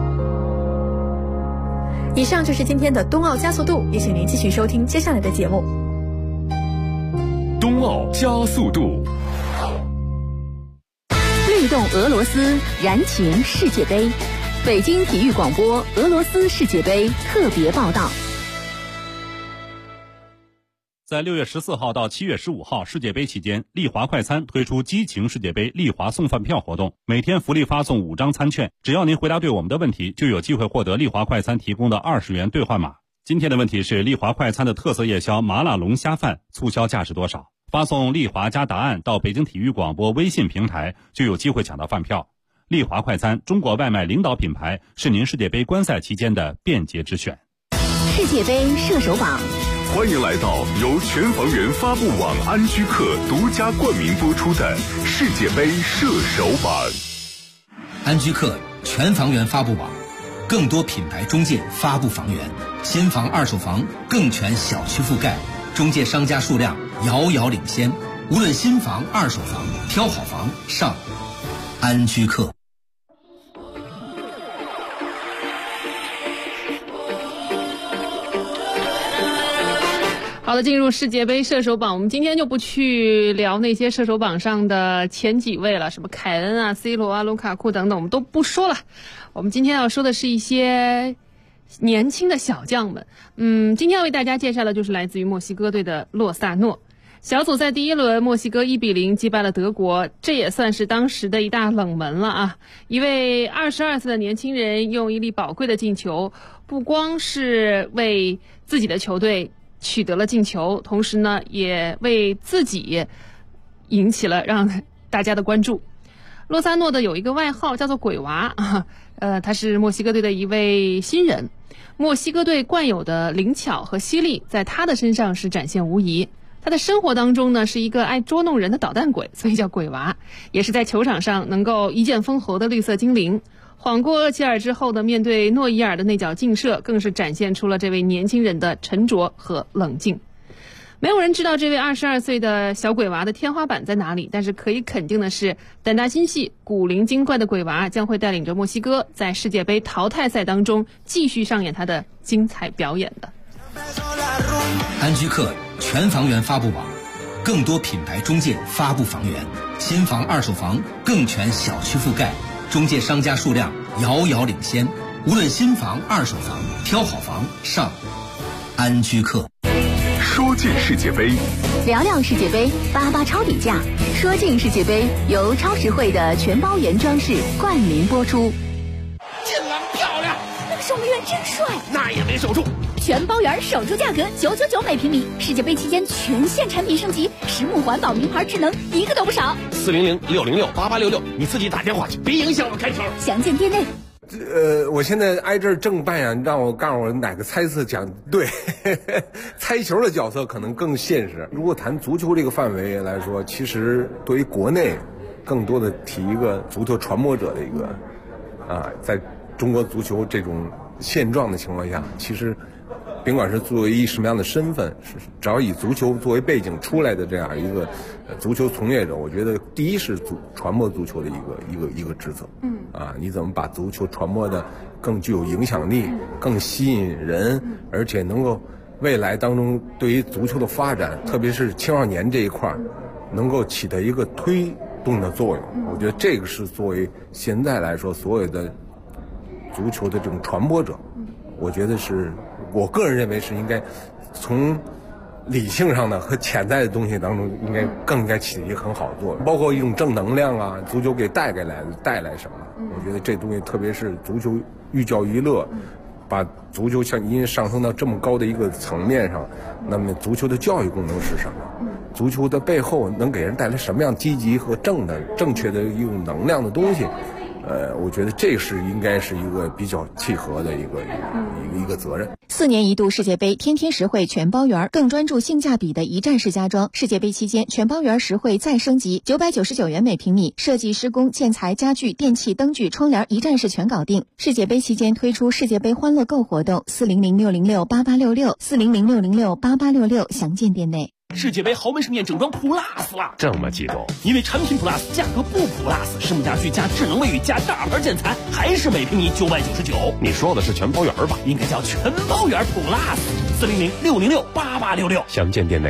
以上就是今天的冬奥加速度，也请您继续收听接下来的节目。 冬奥加速度， 律动俄罗斯，燃情世界杯。北京体育广播俄罗斯世界杯特别报道。 在6月14号到7月15号世界杯期间，丽华快餐推出激情世界杯丽华送饭票活动，每天福利发送5张餐券，只要您回答对我们的问题，就有机会获得丽华快餐提供的20元兑换码。今天的问题是丽华快餐的特色夜宵麻辣龙虾饭促销价是多少？发送丽华加答案到北京体育广播微信平台，就有机会抢到饭票。丽华快餐，中国外卖领导品牌，是您世界杯观赛期间的便捷之选。 世界杯射手榜， 欢迎来到由全房源发布网安居客独家冠名播出的世界杯射手榜。 安居客全房源发布网，更多品牌中介发布房源，新房二手房更全小区覆盖，中介商家数量遥遥领先。无论新房二手房，挑好房上安居客。 好的，进入世界杯射手榜，我们今天就不去聊那些射手榜上的前几位了，什么凯恩啊、C 罗啊、卢卡库等等，我们都不说了。我们今天要说的是一些年轻的小将们。今天要为大家介绍的就是来自于墨西哥队的洛萨诺。小组赛第一轮，墨西哥1-0击败了德国，这也算是当时的一大冷门了啊！一位22岁的年轻人用一粒宝贵的进球，不光是为自己的球队取得了进球，同时呢，也为自己引起了让大家的关注。洛萨诺的有一个外号叫做鬼娃他是墨西哥队的一位新人。墨西哥队惯有的灵巧和犀利，在他的身上是展现无疑。他的生活当中呢，是一个爱捉弄人的捣蛋鬼，所以叫鬼娃，也是在球场上能够一剑封喉的绿色精灵。晃过厄齐尔之后的面对诺伊尔的那脚劲射，更是展现出了这位年轻人的沉着和冷静。没有人知道这位22岁的小鬼娃的天花板在哪里，但是可以肯定的是，胆大心细、古灵精怪的鬼娃将会带领着墨西哥在世界杯淘汰赛当中继续上演他的精彩表演的。 安居客全房源发布网，更多品牌中介发布房源，新房二手房更全小区覆盖，中介商家数量遥遥领先。无论新房二手房，挑好房上安居客。 说进世界杯， 聊聊世界杯，88超底价。说进世界杯由超实惠的全包原装饰冠名播出。 进了，漂亮！ 那个守门员真帅， 那也没守住。 全包圆守住价格999每平米，世界杯期间全线产品升级，实木环保名牌智能一个都不少。 400-606-8866，你自己打电话去，别影响我开球。 详见店内。 我现在挨这儿正扮演，让我告诉我哪个猜测讲对，猜球的角色可能更现实。如果谈足球这个范围来说，其实对于国内，更多的提一个足球传播者的一个在中国足球这种现状的情况下，其实甭管是作为一什么样的身份，只要以足球作为背景出来的这样一个足球从业者，我觉得第一是传播足球的一个职责。你怎么把足球传播的更具有影响力，更吸引人，而且能够未来当中对于足球的发展，特别是青少年这一块能够起到一个推动的作用。我觉得这个是作为现在来说所有的足球的这种传播者，我觉得是我个人认为是应该从理性上的和潜在的东西当中更应该起一个很好的作用，包括一种正能量啊，足球给带来什么？我觉得这东西特别是足球寓教于乐，把足球因为上升到这么高的一个层面上，那么足球的教育功能是什么？足球的背后能给人带来什么样积极和正确的一种能量的东西？我觉得这是应该是一个比较契合的一个责任。 4年一度世界杯天天实惠全包圆，更专注性价比的一站式家装。世界杯期间，全包圆实惠再升级，999元每平米，设计、施工、建材、家具、电器、灯具、窗帘一站式全搞定。世界杯期间推出世界杯欢乐购活动，400-606-8866，400-606-8866，详见店内。 世界杯豪门盛宴整装 Plus 了， 这么激动？ 因为产品 Plus 价格不 Plus， 实木家具加智能卫浴加大牌建材，还是每平米999。 你说的是全包圆吧？ 应该叫全包圆 Plus，400-606-8866， 详见店内。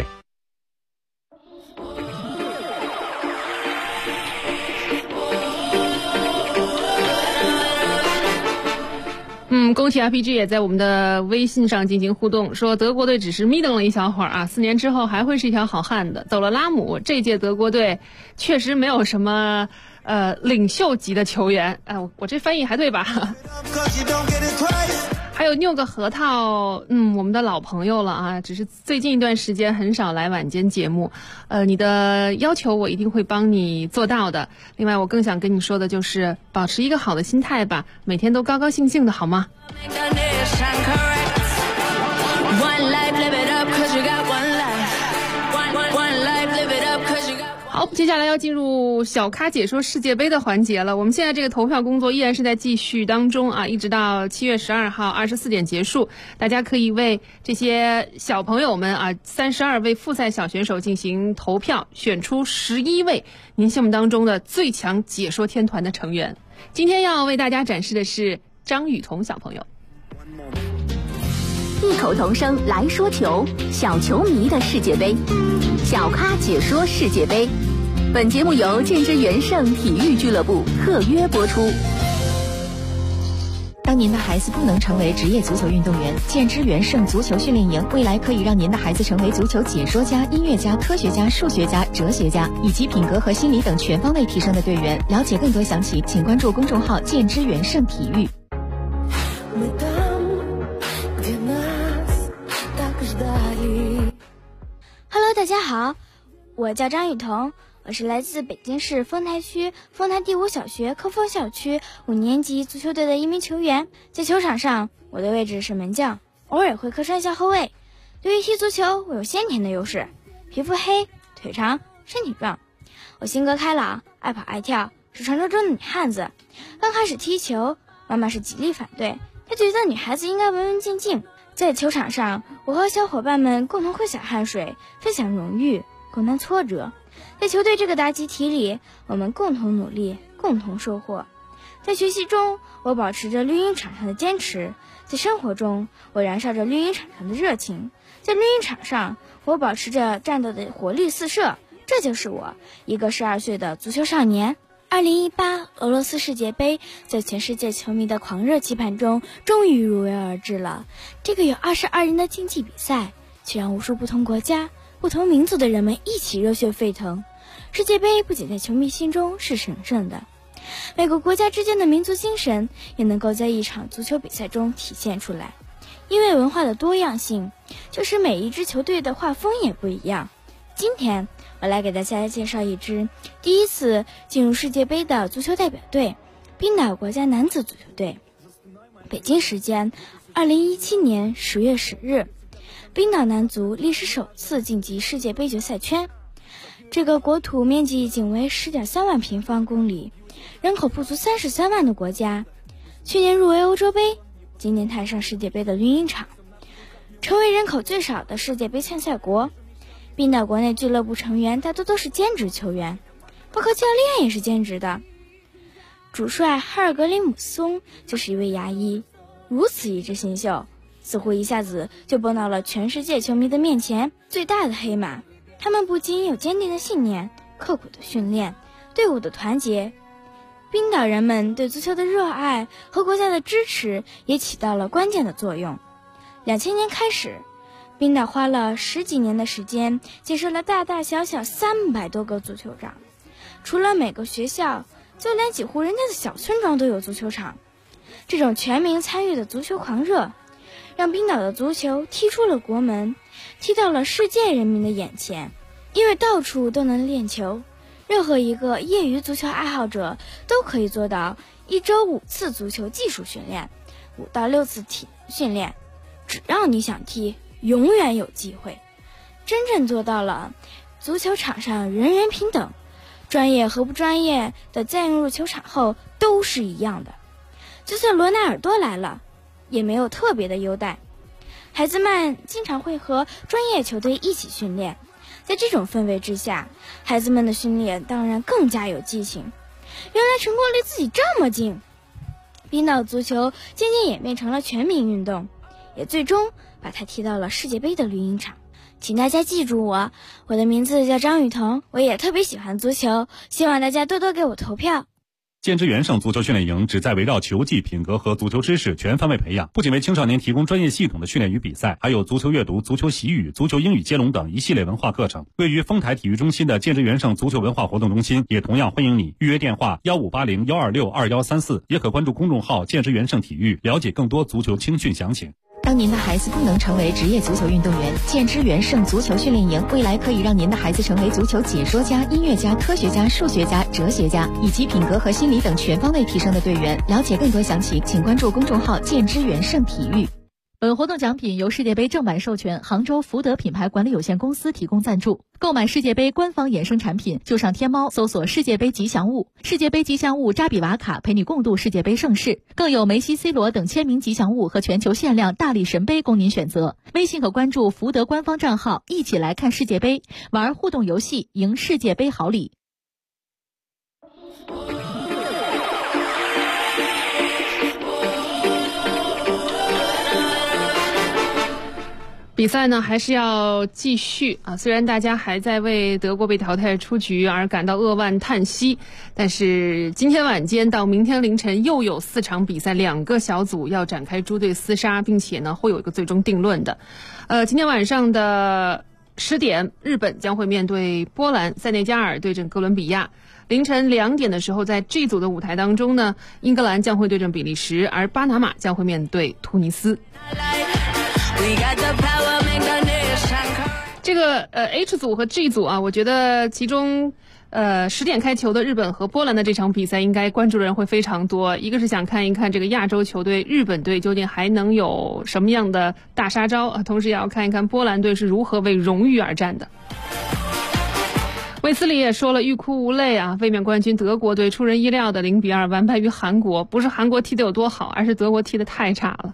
工体 RPG 也在我们的微信上进行互动，说德国队只是眯瞪了一小会儿啊，4年之后还会是一条好汉的。走了拉姆，这届德国队确实没有什么领袖级的球员。我这翻译还对吧？还有拗个核桃，我们的老朋友了啊，只是最近一段时间很少来晚间节目。你的要求我一定会帮你做到的。另外，我更想跟你说的就是保持一个好的心态吧，每天都高高兴兴的好吗？好，接下来要进入小咖解说世界杯的环节了。我们现在这个投票工作依然是在继续当中啊，一直到7月12号24点结束。大家可以为这些小朋友们啊，32位复赛小选手进行投票，选出11位您心目当中的最强解说天团的成员。今天要为大家展示的是张雨桐小朋友。 异口同声来说球，小球迷的世界杯，小咖解说世界杯。本节目由建之元盛体育俱乐部特约播出。 当您的孩子不能成为职业足球运动员，建之元盛足球训练营未来可以让您的孩子成为足球解说家、音乐家、科学家、数学家、哲学家，以及品格和心理等全方位提升的队员。了解更多详情，请关注公众号建之元盛体育。 Hello， 大家好，我叫张雨桐，我是来自北京市丰台区丰台第5小学科丰校区5年级足球队的一名球员。在球场上，我的位置是门将，偶尔会客串校后卫。对于踢足球，我有先天的优势，皮肤黑，腿长，身体壮。我性格开朗，爱跑爱跳，是传说中的女汉子。刚开始踢球，妈妈是极力反对，她觉得女孩子应该文文静静。在球场上，我和小伙伴们共同挥洒汗水，分享荣誉，共担挫折。在球队这个大集体里，我们共同努力，共同收获。在学习中，我保持着绿茵场上的坚持；在生活中，我燃烧着绿茵场上的热情；在绿茵场上，我保持着战斗的活力四射。这就是我，一个12岁的足球少年。2018俄罗斯世界杯在全世界球迷的狂热期盼中终于如约而至了。这个有22人的竞技比赛，却让无数不同国家、不同民族的人们一起热血沸腾。世界杯不仅在球迷心中是神圣的，每个国家之间的民族精神也能够在一场足球比赛中体现出来。因为文化的多样性，就是每一支球队的画风也不一样。今天我来给大家介绍一支第一次进入世界杯的足球代表队——冰岛国家男子足球队。北京时间2017年10月10日，冰岛男足历史首次晋级世界杯决赛圈。这个国土面积仅为10.3万平方公里，人口不足33万的国家， 去年入围欧洲杯，今年踏上世界杯的绿茵场，成为人口最少的世界杯参赛国。冰岛国内俱乐部成员大多都是兼职球员，包括教练也是兼职的。主帅哈尔格里姆松就是一位牙医，如此一支新秀，似乎一下子就蹦到了全世界球迷的面前，最大的黑马。他们不仅有坚定的信念、刻苦的训练、队伍的团结，冰岛人们对足球的热爱和国家的支持也起到了关键的作用。2000年开始，冰岛花了10几年的时间，建设了大大小小300多个足球场。除了每个学校，就连几户人家的小村庄都有足球场。这种全民参与的足球狂热，让冰岛的足球踢出了国门，踢到了世界人民的眼前。因为到处都能练球，任何一个业余足球爱好者都可以做到1周5次足球技术训练，5到6次体能训练。只要你想踢，永远有机会。真正做到了足球场上人人平等，专业和不专业的在入球场后都是一样的。就算罗纳尔多来了，也没有特别的优待。孩子们经常会和专业球队一起训练，在这种氛围之下，孩子们的训练当然更加有激情。原来成果离自己这么近。冰岛足球渐渐演变成了全民运动，也最终把它踢到了世界杯的绿茵场。请大家记住我的名字叫张雨桐，我也特别喜欢足球，希望大家多多给我投票。 建之元盛足球训练营旨在围绕球技、品格和足球知识全方位培养，不仅为青少年提供专业系统的训练与比赛，还有足球阅读、足球习语、足球英语接龙等一系列文化课程。位于丰台体育中心的建之元盛足球文化活动中心也同样欢迎你。预约电话1580-126-2134，也可关注公众号建之元盛体育，了解更多足球青训详情。 当您的孩子不能成为职业足球运动员，建之元盛足球训练营未来可以让您的孩子成为足球解说家、音乐家、科学家、数学家、哲学家，以及品格和心理等全方位提升的队员。了解更多详情，请关注公众号建之元盛体育。 本活动奖品由世界杯正版授权杭州福德品牌管理有限公司提供赞助。购买世界杯官方衍生产品，就上天猫搜索世界杯吉祥物，世界杯吉祥物扎比瓦卡陪你共度世界杯盛世，更有梅西、C 罗等签名吉祥物和全球限量大力神杯供您选择。微信可关注福德官方账号，一起来看世界杯，玩互动游戏，赢世界杯好礼。 比赛呢还是要继续啊！虽然大家还在为德国被淘汰出局而感到扼腕叹息，但是今天晚间到明天凌晨又有4场比赛，2个小组要展开猪队厮杀，并且呢会有一个最终定论的。今天晚上的10点，日本将会面对波兰，塞内加尔对阵哥伦比亚。凌晨2点的时候，在 G 组的舞台当中呢，英格兰将会对阵比利时，而巴拿马将会面对突尼斯。这个H 组和 G 组啊，我觉得其中10点开球的日本和波兰的这场比赛，应该关注的人会非常多。一个是想看一看这个亚洲球队日本队究竟还能有什么样的大杀招啊，同时也要看一看波兰队是如何为荣誉而战的。卫斯理也说了，欲哭无泪啊！卫冕冠军德国队出人意料的0-2完败于韩国，不是韩国踢得有多好，而是德国踢得太差了。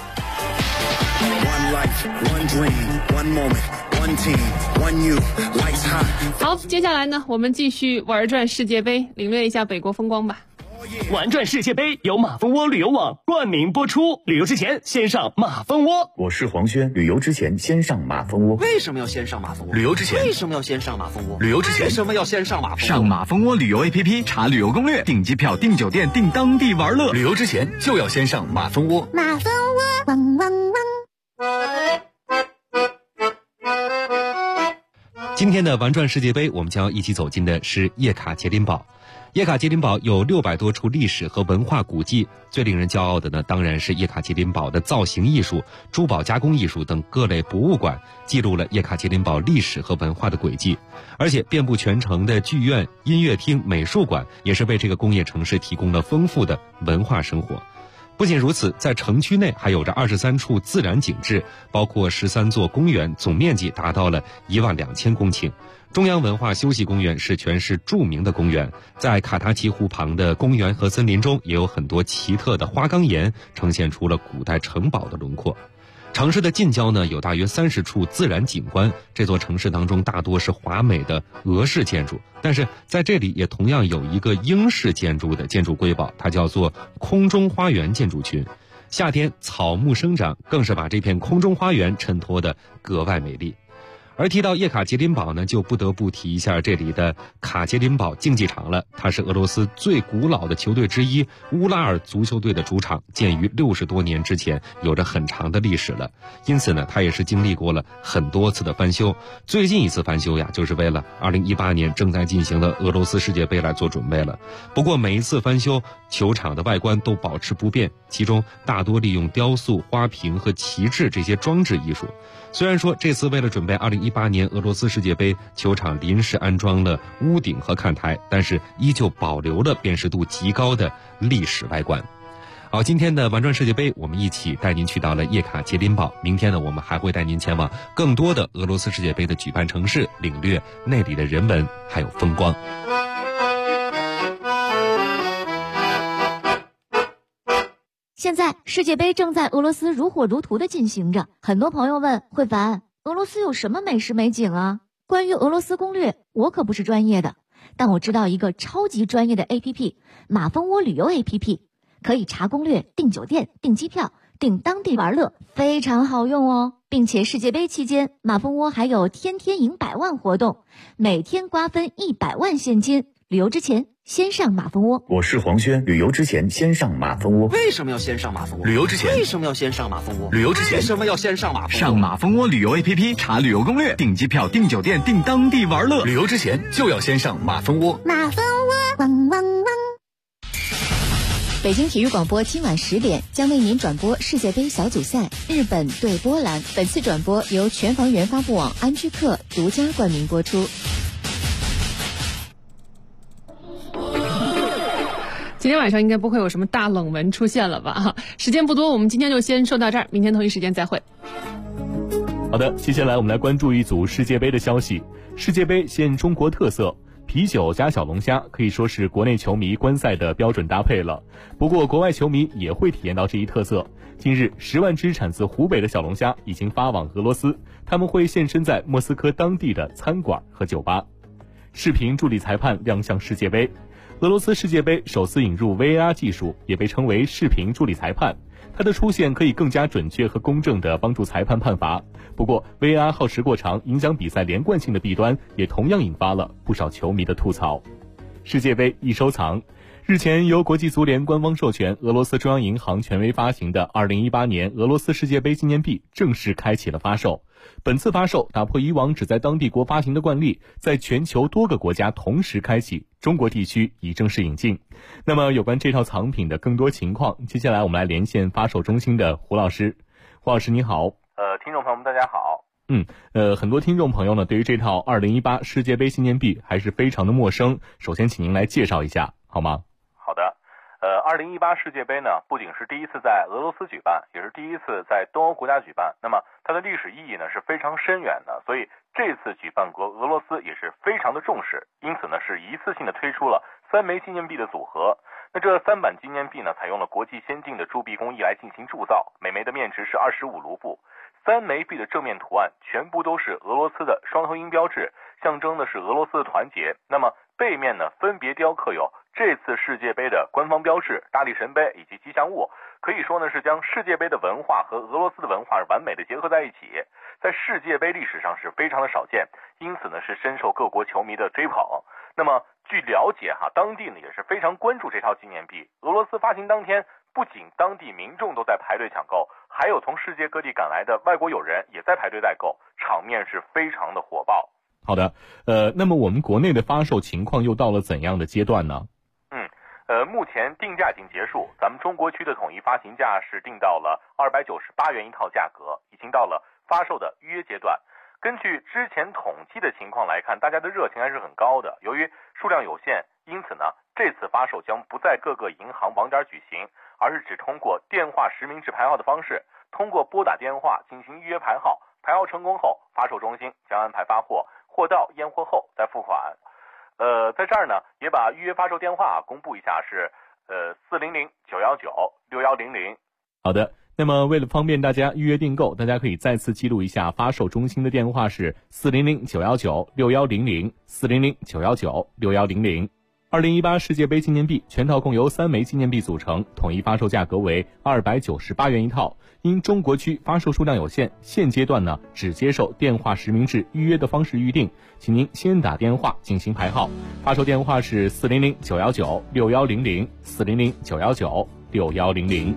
好，接下来呢，我们继续玩转世界杯，领略一下北国风光吧。 玩转世界杯由马蜂窝旅游网冠名播出，旅游之前先上马蜂窝。 我是黄轩，旅游之前先上马蜂窝。 为什么要先上马蜂窝？ 旅游之前为什么要先上马蜂窝？ 旅游之前为什么要先上马蜂窝？ 上马蜂窝旅游 APP 查旅游攻略，订机票、订酒店、订当地玩乐。旅游之前就要先上马蜂窝。 马蜂窝，汪汪汪。 今天的玩转世界杯，我们将要一起走进的是叶卡捷琳堡。叶卡捷琳堡有600多处历史和文化古迹，最令人骄傲的呢，当然是叶卡捷琳堡的造型艺术、珠宝加工艺术等各类博物馆，记录了叶卡捷琳堡历史和文化的轨迹。而且遍布全城的剧院、音乐厅、美术馆，也是为这个工业城市提供了丰富的文化生活。 不仅如此，在城区内还有着23处自然景致，包括13座公园，总面积达到了12000公顷。中央文化休息公园是全市著名的公园，在卡塔奇湖旁的公园和森林中，也有很多奇特的花岗岩，呈现出了古代城堡的轮廓。城市的近郊呢，有大约30处自然景观，这座城市当中大多是华美的俄式建筑，但是在这里也同样有一个英式建筑的建筑瑰宝，它叫做空中花园建筑群。夏天草木生长，更是把这片空中花园衬托得格外美丽。而提到叶卡捷琳堡呢，就不得不提一下这里的卡捷琳堡竞技场了。它是俄罗斯最古老的球队之一乌拉尔足球队的主场，建于60多年之前，有着很长的历史了。因此呢，它也是经历过了很多次的翻修。最近一次翻修呀，就是为了2018年正在进行的俄罗斯世界杯来做准备了。不过每一次翻修，球场的外观都保持不变，其中大多利用雕塑、花瓶和旗帜这些装置艺术。虽然说这次为了准备2018年俄罗斯世界杯，球场临时安装了屋顶和看台，但是依旧保留了辨识度极高的历史外观。好，今天的玩转世界杯，我们一起带您去到了叶卡捷琳堡。明天呢，我们还会带您前往更多的俄罗斯世界杯的举办城市，领略那里的人文还有风光。 现在世界杯正在俄罗斯如火如荼地进行着，很多朋友问慧凡，俄罗斯有什么美食美景啊？关于俄罗斯攻略，我可不是专业的，但我知道一个超级专业的 APP， 马蜂窝旅游 APP， 可以查攻略、订酒店、订机票、订当地玩乐，非常好用哦。并且世界杯期间，马蜂窝还有天天赢100万活动，每天瓜分100万现金。旅游之前先上马蜂窝。 我是黄轩，旅游之前先上马蜂窝。 为什么要先上马蜂窝？ 旅游之前为什么要先上马蜂窝？ 旅游之前为什么要先上马蜂窝？ 上马蜂窝旅游 APP 查旅游攻略，订机票、订酒店、订当地玩乐。 旅游之前就要先上马蜂窝。 马蜂窝，汪汪汪！ 北京体育广播今晚10点将为您转播世界杯小组赛日本对波兰。本次转播由全房源发布网安居客独家冠名播出。 今天晚上应该不会有什么大冷门出现了吧？时间不多，我们今天就先说到这儿，明天同一时间再会。 好的，接下来我们来关注一组世界杯的消息。世界杯现中国特色，啤酒加小龙虾可以说是国内球迷观赛的标准搭配了。不过国外球迷也会体验到这一特色。近日10万只产自湖北的小龙虾已经发往俄罗斯，他们会现身在莫斯科当地的餐馆和酒吧。视频助理裁判亮相世界杯。俄罗斯世界杯首次引入 VAR 技术，也被称为视频助理裁判。它的出现可以更加准确和公正地帮助裁判判罚。不过 VAR 耗时过长，影响比赛连贯性的弊端也同样引发了不少球迷的吐槽。世界杯易收藏。日前由国际足联官方授权，俄罗斯中央银行权威发行的2018年俄罗斯世界杯纪念币正式开启了发售。本次发售打破以往只在当地国发行的惯例，在全球多个国家同时开启，中国地区已正式引进。那么有关这套藏品的更多情况，接下来我们来连线发售中心的胡老师。胡老师你好。 听众朋友们大家好。 很多听众朋友呢对于这套2018世界杯纪念币还是非常的陌生，首先请您来介绍一下好吗？ 好的。2018世界杯呢，不仅是第一次在俄罗斯举办，也是第一次在东欧国家举办。那么它的历史意义呢是非常深远的，所以这次举办国俄罗斯也是非常的重视，因此呢是一次性的推出了3枚纪念币的组合。那这3版纪念币呢，采用了国际先进的铸币工艺来进行铸造，每枚的面值是25卢布。3枚币的正面图案全部都是俄罗斯的双头鹰标志，象征的是俄罗斯的团结。那么背面呢，分别雕刻有这次世界杯的官方标志、大力神杯以及吉祥物，可以说呢是将世界杯的文化和俄罗斯的文化完美的结合在一起，在世界杯历史上是非常的少见，因此呢是深受各国球迷的追捧。那么据了解当地呢也是非常关注这套纪念币。俄罗斯发行当天，不仅当地民众都在排队抢购，还有从世界各地赶来的外国友人也在排队代购，场面是非常的火爆。 好的，那么我们国内的发售情况又到了怎样的阶段呢？ 目前定价已经结束，咱们中国区的统一发行价是定到了298元一套价格，已经到了发售的预约阶段。根据之前统计的情况来看，大家的热情还是很高的。由于数量有限，因此呢，这次发售将不在各个银行网点举行， 而是只通过电话实名制排号的方式，通过拨打电话进行预约排号，排号成功后，发售中心将安排发货，货到验货后再付款。在这儿呢，也把预约发售电话公布一下，是400-919-6100。 好的，那么为了方便大家预约订购，大家可以再次记录一下发售中心的电话是400-919-6100 400-919-6100。2018世界杯纪念币全套共由3枚纪念币组成，统一发售价格为298元一套。因中国区发售数量有限，现阶段呢只接受电话实名制预约的方式预定，请您先打电话进行排号。发售电话是400-919-6100 400-919-6100。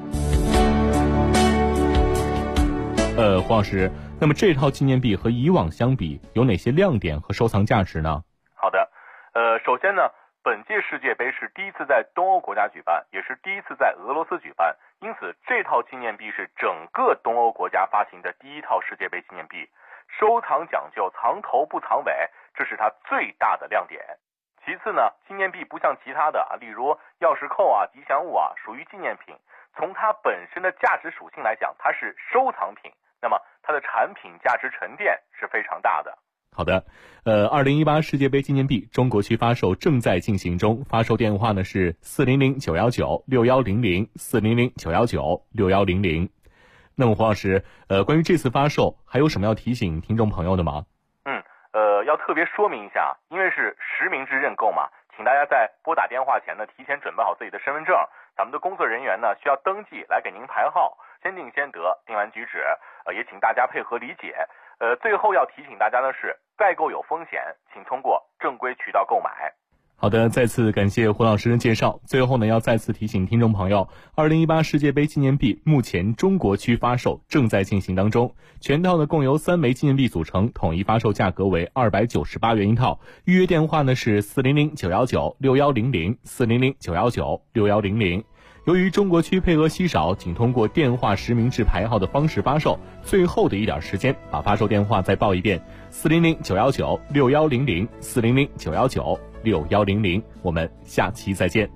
黄老师，那么这套纪念币和以往相比有哪些亮点和收藏价值呢？ 好的，首先呢，本届世界杯是第一次在东欧国家举办，也是第一次在俄罗斯举办，因此这套纪念币是整个东欧国家发行的第一套世界杯纪念币，收藏讲究藏头不藏尾，这是它最大的亮点。其次呢，纪念币不像其他的例如钥匙扣吉祥物属于纪念品，从它本身的价值属性来讲，它是收藏品，那么它的产品价值沉淀是非常大的。 好的，2018世界杯纪念币中国区发售正在进行中，发售电话呢是400-919-6100 400-919-6100。那么黄老师，关于这次发售还有什么要提醒听众朋友的吗？ 要特别说明一下，因为是实名制认购嘛，请大家在拨打电话前呢，提前准备好自己的身份证，咱们的工作人员呢需要登记来给您排号，先定先得，定完举止，也请大家配合理解。最后要提醒大家的是，代购有风险，请通过正规渠道购买。 好的，再次感谢胡老师的介绍。最后呢，要再次提醒听众朋友，2018世界杯纪念币目前中国区发售正在进行当中，全套呢共由3枚纪念币组成，统一发售价格为298元一套。预约电话呢是400-919-6100 400-919-6100。由于中国区配额稀少，仅通过电话实名制排号的方式发售，最后的一点时间，把发售电话再报一遍：400-919-6100 400-919-6100。我们下期再见。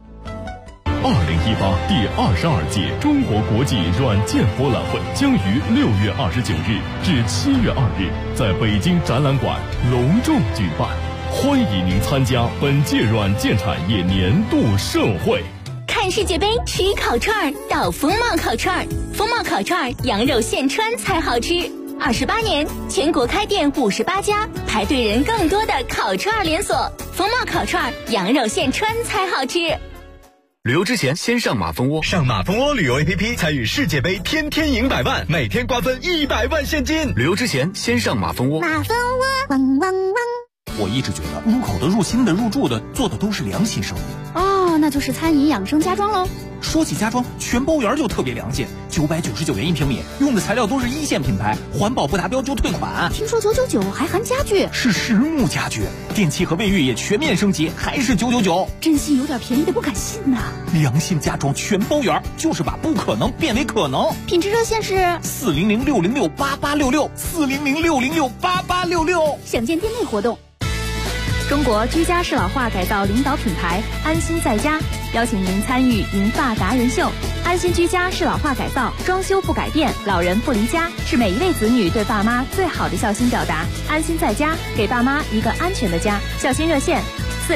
2018第22届中国国际软件博览会将于6月29日至7月2日在北京展览馆隆重举办，欢迎您参加本届软件产业年度盛会。 看世界杯吃烤串到风貌烤串，风貌烤串羊肉现穿才好吃。28年，全国开店58家，排队人更多的烤串连锁。风貌烤串羊肉现穿才好吃。 旅游之前先上马蜂窝，上马蜂窝旅游 APP 参与世界杯天天赢100万，每天瓜分100万现金。旅游之前先上马蜂窝。 马蜂窝汪汪汪。 我一直觉得入口的、入心的、入住的做的都是良心生意。 那就是餐饮养生家装喽。 说起家装，全包园就特别良心，999元1平米，用的材料都是1线品牌，环保不达标就退款。 听说999还含家具， 是实木家具，电器和卫浴也全面升级，还是999。 真心有点便宜的不敢信呐。 良心家装全包园，就是把不可能变为可能。 品质热线是 400-606-8866 400-606-8866。 详见店内活动。中国居家适老化改造领导品牌安心在家邀请您参与银发达人秀。安心居家适老化改造，装修不改变，老人不离家，是每一位子女对爸妈最好的孝心表达。安心在家，给爸妈一个安全的家。孝心热线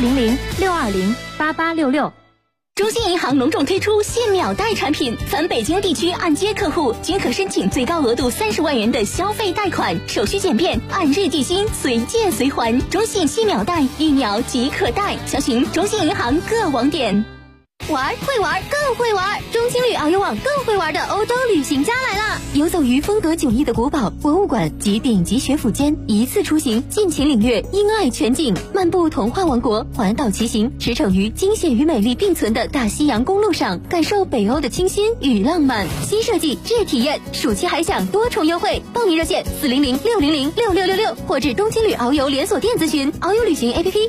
400-620-8866。 中信银行隆重推出现秒贷产品，凡北京地区按揭客户均可申请最高额度30万元的消费贷款，手续简便，按日计薪，随借随还。中信现秒贷，1秒即可贷，详询中信银行各网点。玩会玩更会玩，中青旅遨游网更会玩的欧洲旅行家来了！游走于风格迥异的古堡、博物馆及顶级学府间，一次出行，尽情领略英爱全景，漫步童话王国，环岛骑行，驰骋于惊险与美丽并存的大西洋公路上，感受北欧的清新与浪漫。新设计智体验，暑期还享多重优惠，报名热线400-600-6666或至东青旅遨游连锁店咨询。遨游旅行 APP